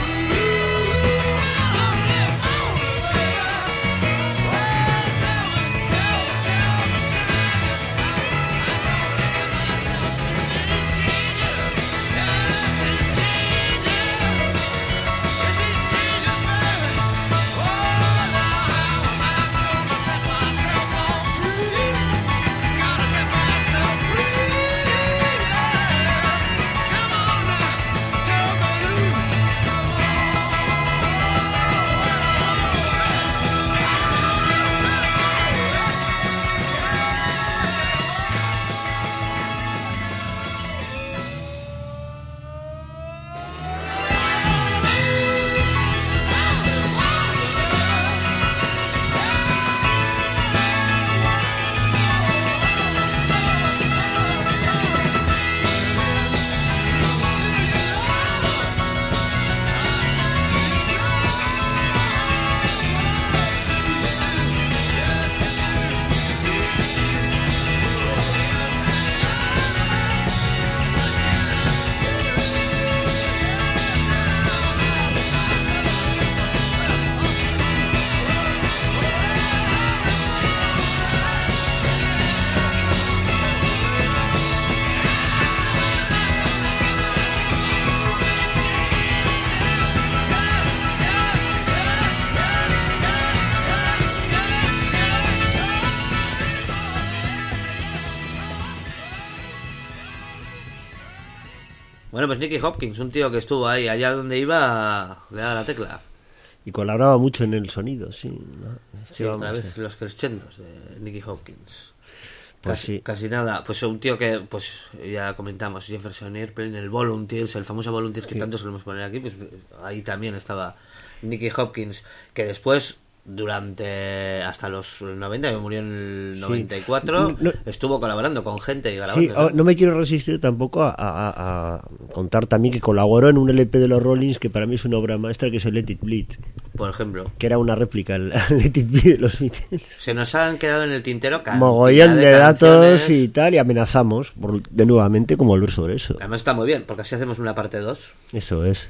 Bueno, pues Nicky Hopkins, un tío que estuvo ahí, allá donde iba, le daba la tecla. Y colaboraba mucho en el sonido, sí, ¿no? Sí, otra vez los crescendos de Nicky Hopkins. Pues Casi, sí. casi nada. Pues un tío que, pues ya comentamos, Jefferson Airplane, el Volunteers, el famoso Volunteers que Sí. tanto solemos poner aquí, pues ahí también estaba Nicky Hopkins, que después, durante hasta los 90, que murió en el Sí. 94, No- estuvo colaborando con gente y grabando. Sí, no me quiero resistir tampoco a contar también que colaboró en un LP de los Rollins que para mí es una obra maestra, que es el Let It Bleed, Por ejemplo. que era una réplica al Let It Bleed de los Beatles. Se nos han quedado en el tintero Mogollón de datos canciones. y tal, y amenazamos de nuevamente con volver sobre eso. Además está muy bien, porque así hacemos una parte 2 Eso es.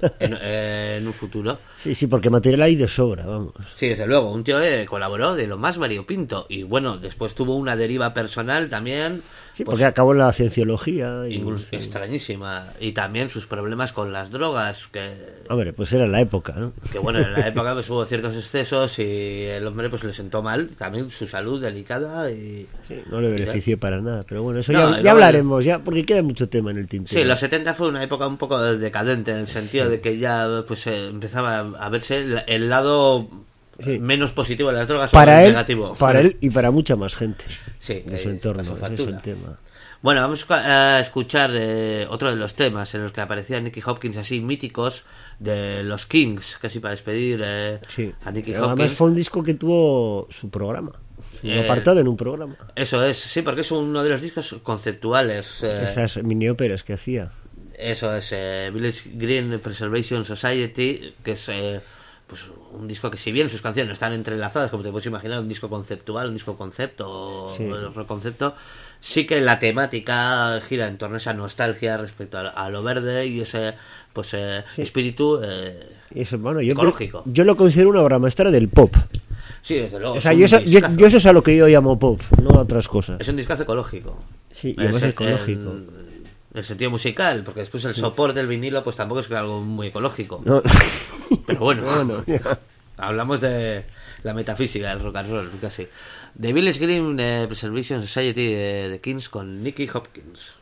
en un futuro. Sí, sí, porque material hay de sobra, vamos. Sí, desde luego, un tío que colaboró de lo más variopinto. Y bueno, después tuvo una deriva personal también. Sí, pues, porque acabó en la cienciología. Y, incluso sí. extrañísima. Y también sus problemas con las drogas, Hombre, pues era la época, ¿no? que bueno, en la época pues hubo ciertos excesos y el hombre pues le sentó mal. También su salud delicada y... Sí, no le benefició para nada. Pero bueno, eso No, ya, luego ya hablaremos, ya, porque queda mucho tema en el tintero. Sí, los 70 fue una época un poco decadente, en el sentido de que ya pues empezaba a verse el lado Sí. menos positivo de las drogas, o para el él, negativo. para él y para mucha más gente Sí, de su entorno. a su Ese es factura. el tema. Bueno, vamos a escuchar otro de los temas en los que aparecía Nicky Hopkins, así míticos, de los Kings, casi para despedir Sí. a Nicky Además Hopkins. fue un disco que tuvo su programa, un Eh, apartado en un programa. Eso es, sí, porque es uno de los discos conceptuales. Esas mini óperas que hacía. Eso es, Village Green Preservation Society, que es pues un disco que, si bien sus canciones están entrelazadas, como te puedes imaginar, un disco conceptual, un disco concepto, Sí. rock concepto, sí que la temática gira en torno a esa nostalgia respecto a lo verde y ese pues espíritu Y eso, bueno, ecológico. yo lo considero una obra maestra del pop. Sí, desde luego. O sea, es yo un discazo. eso es a lo que yo llamo pop, no a otras cosas. Es un discazo ecológico. Sí, y además Es ecológico. el sentido musical, porque después el soporte del vinilo pues tampoco es algo muy ecológico. No. Pero bueno, Bueno, ya. hablamos de la metafísica del rock and roll, casi. The Village Green Preservation Society de Kings con Nicky Hopkins.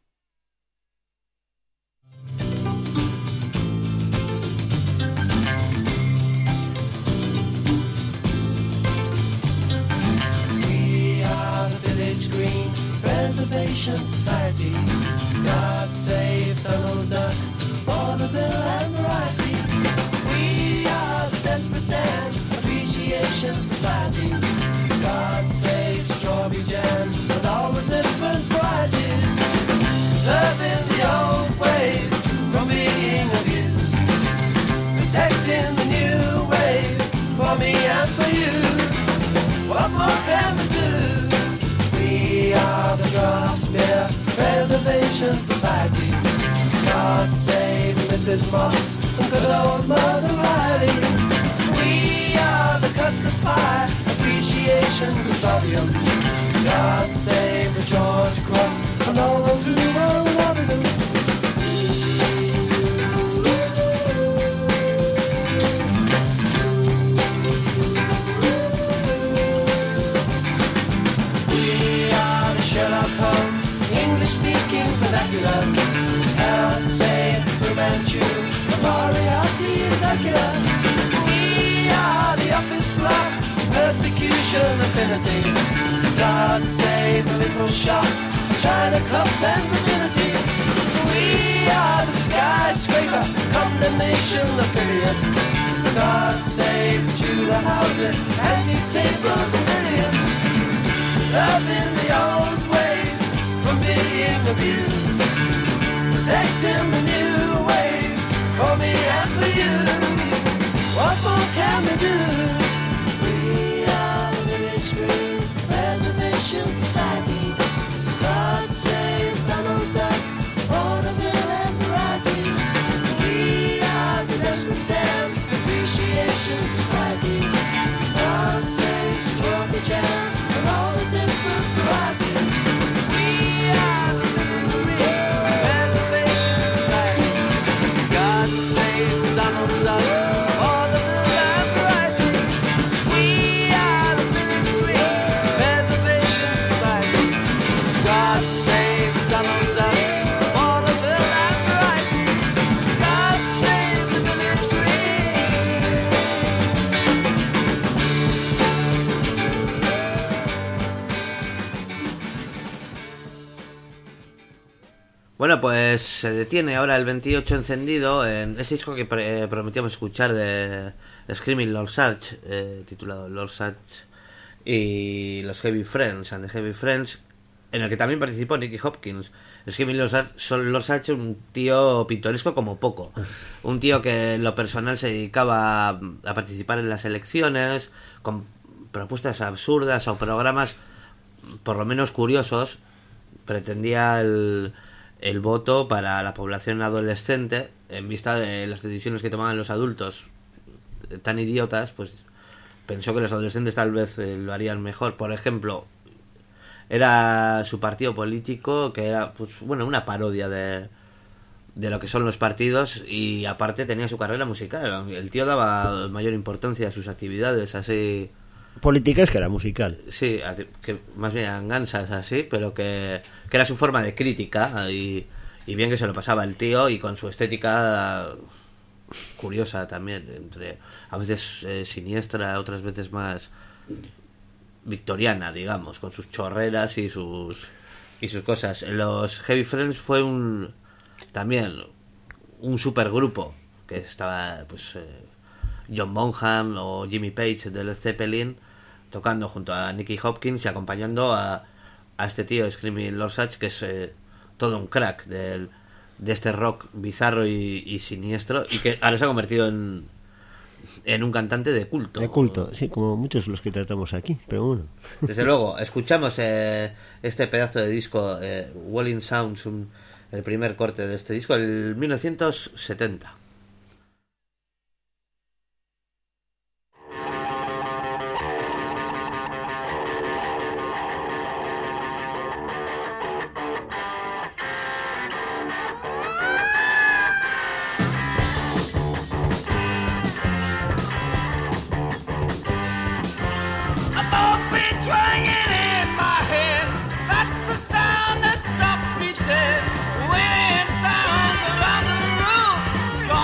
We are the Village Green Preservation Society. God save Donald Duck for the bill and variety. We are the desperate Preservation Society. God save Mrs. Moss and good old Mother Riley. We are the Custard Pie Appreciation Consortium. God save the George Cross and all those who were loving them. English-speaking vernacular. God save Fu Manchu, Moriarty and Dracula. We are the office block, persecution affinity. God save the little shots, China cups and virginity. We are the skyscraper, condemnation affiliates. God save Tudor houses, antique tables and billiards. Love in the old ways from being abused, protecting the new ways for me and for you. What more can we do? We are the Village Green Preservation Society. God save Donald Duck, Vaudeville and Variety. We are the Desperate Dan Appreciation Society. God save Strawberry Jam and all the different varieties. Bueno, pues se detiene ahora el 28 encendido en ese disco que prometíamos escuchar de Screaming Lord Sarch, titulado Lord Sarch y los Heavy Friends and the Heavy Friends, en el que también participó Nicky Hopkins. Screaming Lord Sarch, un tío pintoresco como poco, un tío que en lo personal se dedicaba a participar en las elecciones con propuestas absurdas o programas por lo menos curiosos. Pretendía el voto para la población adolescente en vista de las decisiones que tomaban los adultos tan idiotas. Pues pensó que los adolescentes tal vez lo harían mejor. Por ejemplo, era su partido político, que era, pues bueno, una parodia de lo que son los partidos, y aparte tenía su carrera musical. El tío daba mayor importancia a sus actividades así políticas que era musical. Sí, que más bien eran gansas así, pero que era su forma de crítica, y bien que se lo pasaba el tío, y con su estética curiosa también, entre a veces siniestra, otras veces más victoriana, digamos, con sus chorreras y sus cosas. Los Heavy Friends fue también un supergrupo que estaba pues John Bonham o Jimmy Page de Led Zeppelin tocando junto a Nicky Hopkins y acompañando a este tío Screaming Lord Sarch, que es todo un crack de este rock bizarro y siniestro, y que ahora se ha convertido en un cantante de culto. De culto, sí, como muchos de los que tratamos aquí, pero bueno. Desde luego, escuchamos este pedazo de disco, Walling Sounds, el primer corte de este disco, el 1970. Gone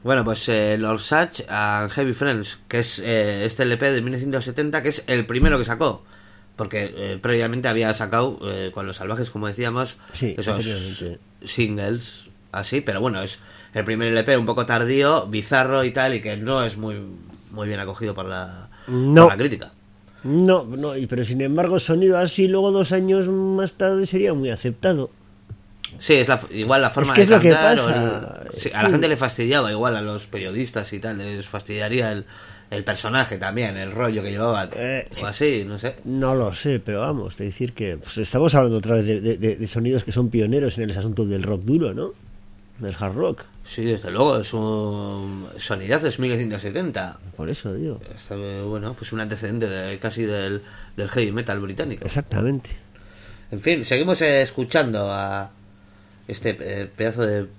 Bueno, pues Lord Sutch and Heavy Friends, que es este LP de 1970, que es el primero que sacó. Porque previamente había sacado con Los Salvajes, como decíamos, Sí, esos anteriormente. singles así, pero bueno, es el primer LP un poco tardío, bizarro y tal, y que no es muy bien acogido por la crítica. No, pero sin embargo, sonido así, luego 2 años más tarde sería muy aceptado. Sí, es igual la forma Es que es de lo que cantar. pasa. Sí, a la gente le fastidiaba, igual a los periodistas y tal, les fastidiaría el personaje también, el rollo que llevaban. Sí. O así, no sé. No lo sé, pero vamos, de decir que pues estamos hablando otra vez de sonidos que son pioneros en el asunto del rock duro, ¿no? Del hard rock. Sí, desde luego, es un sonidazo, es 1970. Por eso digo. Bueno, pues un antecedente casi del heavy metal británico. Exactamente. En fin, seguimos escuchando a este pedazo de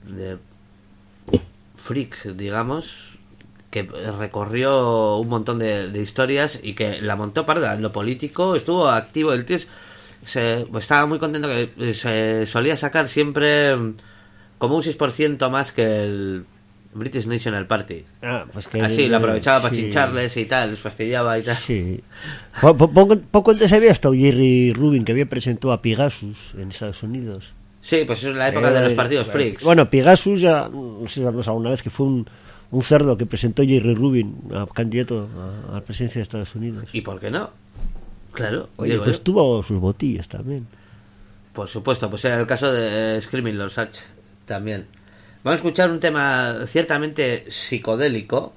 freak, digamos, que recorrió un montón de historias y que la montó parda en lo político, estuvo activo. El tío estaba muy contento, que se solía sacar siempre como un 6% más que el British National Party. Pues que así, lo aprovechaba para sí. chincharles y tal, les fastidiaba y tal. Sí. Poco antes había estado Jerry Rubin, que había presentado a Pegasus en Estados Unidos. Sí, pues es la época de los partidos freaks. Bueno, Pegasus ya, no sé si hablamos alguna vez, que fue un cerdo que presentó Jerry Rubin, candidato a la presidencia de Estados Unidos. ¿Y por qué no? Claro. Oye, digo pues yo. tuvo sus botillas también. Por supuesto, pues era el caso de Screaming Lord Sutch también. Vamos a escuchar un tema ciertamente psicodélico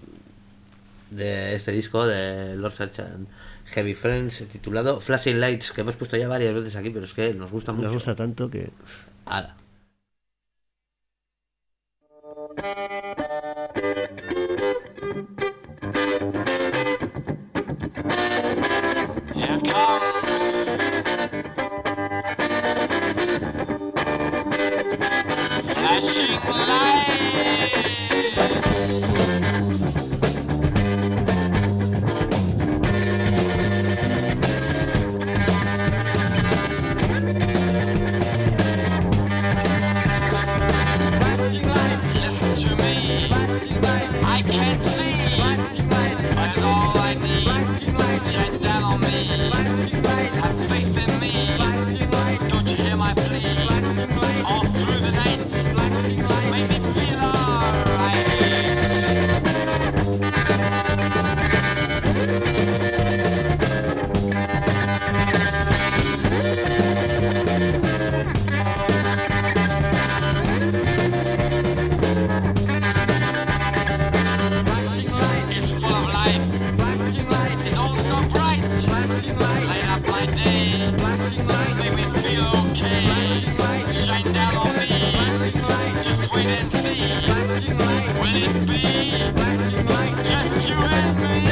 de este disco de Lord Sutch and Heavy Friends, titulado Flashing Lights, que hemos puesto ya varias veces aquí, pero es que nos gusta mucho. Nos gusta tanto que... Ala. Here comes flashing lights. Flashing lights, listen to me. I can't see, but all I need shine down on me. Have faith in me. Don't you hear my plea? All through the night, make me feel alright. It's full of life. It's all so bright. Light up my day. Make me feel okay. Shine down on me. Just wait and see. Will it be just you and me?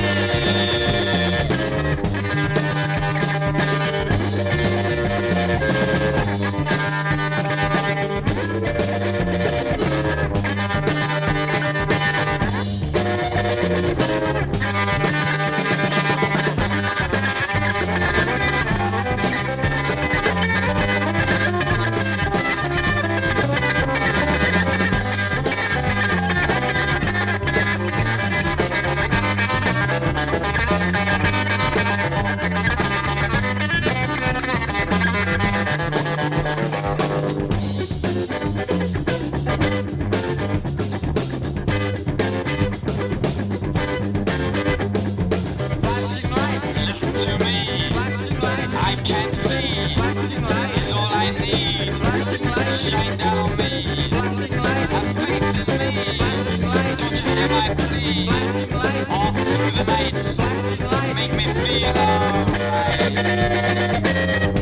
Flashing lights, listen to me. I can't see, is all I need. Shine down on me. Have faith in me. Don't you hear my plea? All through the night, make me feel alright.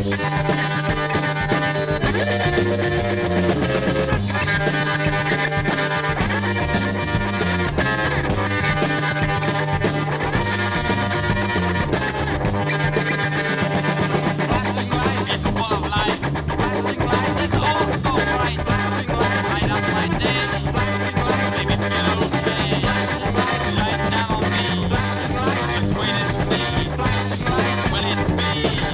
Flashing lights, it's full of life. It's all so bright. Light up my day. Make me feel okay. Shine down on me. Just wait and see. Will it be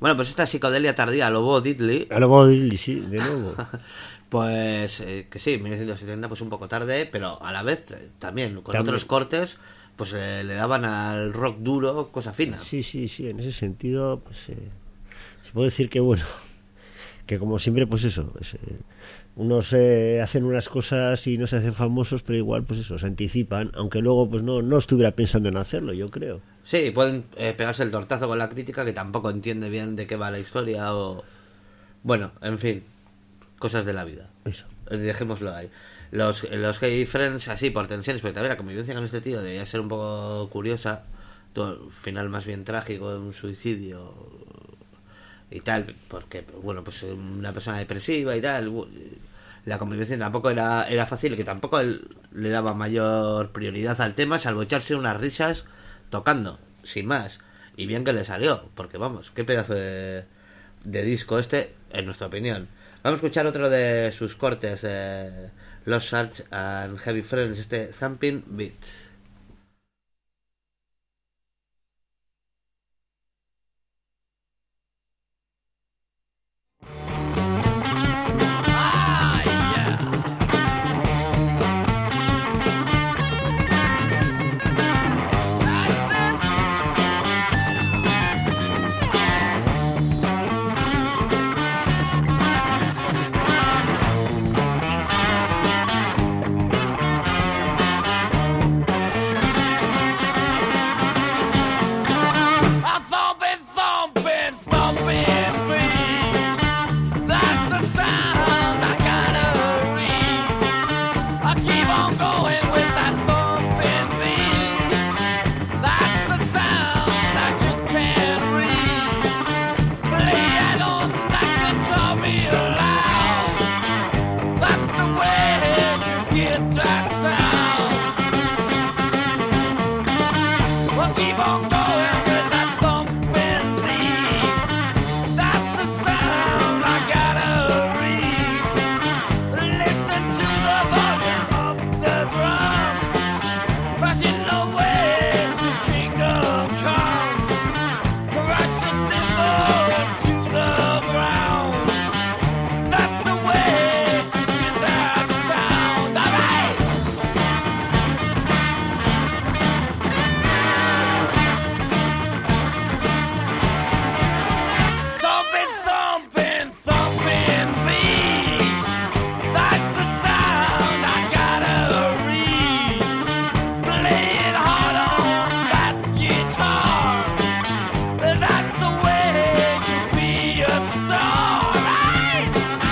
Bueno, pues esta psicodelia tardía a lo Bo Diddley, A lo Bo Diddley, sí, de nuevo. pues que sí, 1970 pues un poco tarde, pero a la vez también con También. otros cortes pues le daban al rock duro cosa fina. Sí, en ese sentido, pues se puede decir que bueno, que como siempre, pues eso, unos hacen unas cosas y no se hacen famosos, pero igual, pues eso, se anticipan, aunque luego pues no estuviera pensando en hacerlo, yo creo. Sí, pueden pegarse el tortazo con la crítica que tampoco entiende bien de qué va la historia o... Bueno, en fin, cosas de la vida. Eso. Dejémoslo ahí. Los Gay Friends, así, por tensiones, porque también la convivencia con este tío debía ser un poco curiosa. Todo, final más bien trágico, un suicidio y tal, porque, bueno, pues una persona depresiva y tal. La convivencia tampoco era fácil, que tampoco él le daba mayor prioridad al tema, salvo echarse unas risas tocando, sin más. Y bien que le salió, porque vamos, qué pedazo de disco este, en nuestra opinión. Vamos a escuchar otro de sus cortes de Lost Search and Heavy Friends, este Thumping Beat. A thumping, thumping, thumping beat. That's the sound I gotta read. I keep on going with that thumping beat. That's the sound I just can't read. Play it on that guitar real loud. That's the way to get that sound. We'll keep on going with that thumping beat. That's the sound I gotta read. Listen to the volume of the drum, crashing away to Kingdom Come, crashing into the ground. That's the way to get that sound. Alright! Thumping, thumping, thumping beat. That's the sound I gotta read. Play it hard on that guitar. That's the way to be a star, right?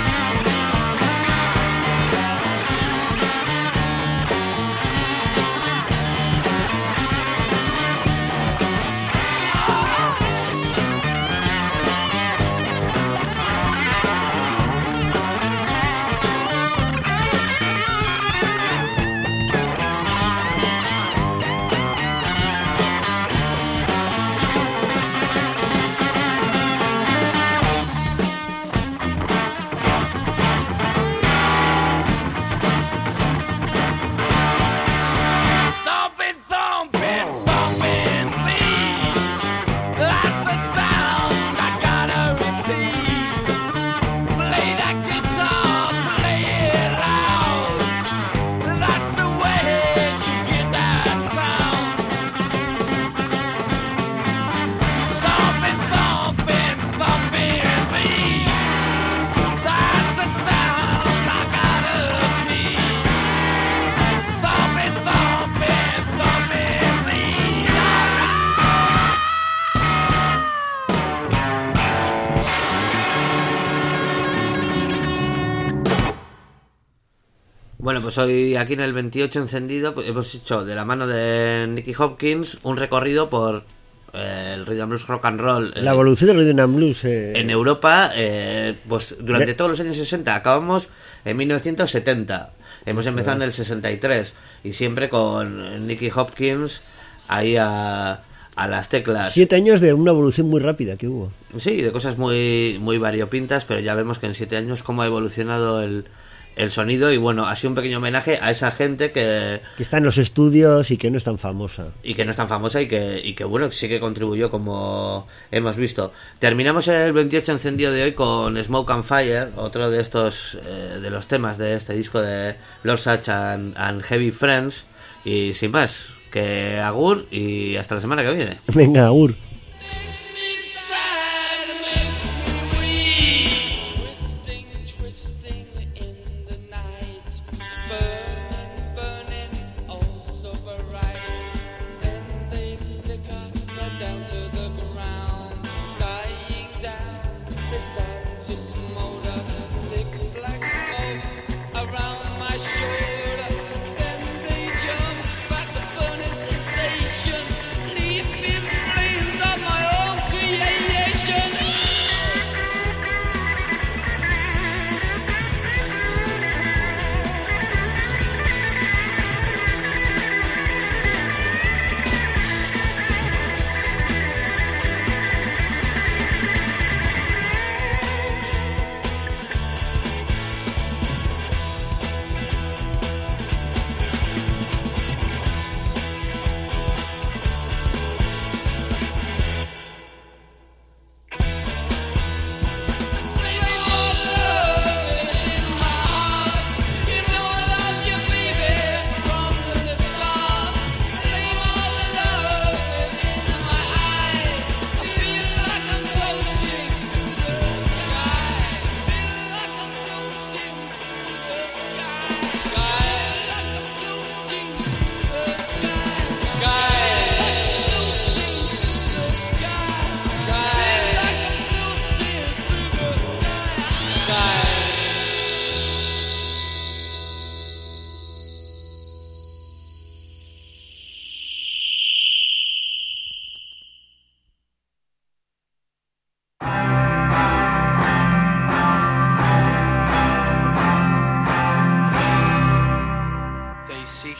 Thumping, thumping, thumping beat. That's the sound I gotta repeat. Play that guitar, play it loud. That's the way to get that sound. Thumping, thumping, thumping beat. That's the sound I gotta keep. Thumping, thumping, thumping beat. Bueno, pues hoy aquí en el 28 encendido pues hemos hecho de la mano de Nicky Hopkins un recorrido por el rhythm blues rock and roll La evolución del rhythm and blues en Europa, pues durante De- todos los años 60. Acabamos en 1970, hemos empezado en el 63 y siempre con Nicky Hopkins ahí a las teclas. 7 años de una evolución muy rápida que hubo. Sí, de cosas muy, muy variopintas, pero ya vemos que en 7 años cómo ha evolucionado el el sonido, y bueno, ha sido un pequeño homenaje a esa gente que está en los estudios y que no es tan famosa. Y que no es tan famosa y que bueno, sí que contribuyó, como hemos visto. Terminamos el 28 encendido de hoy con Smoke and Fire, otro de estos de los temas de este disco de Lord Sutch and Heavy Friends. Y sin más, que agur y hasta la semana que viene. Venga, agur.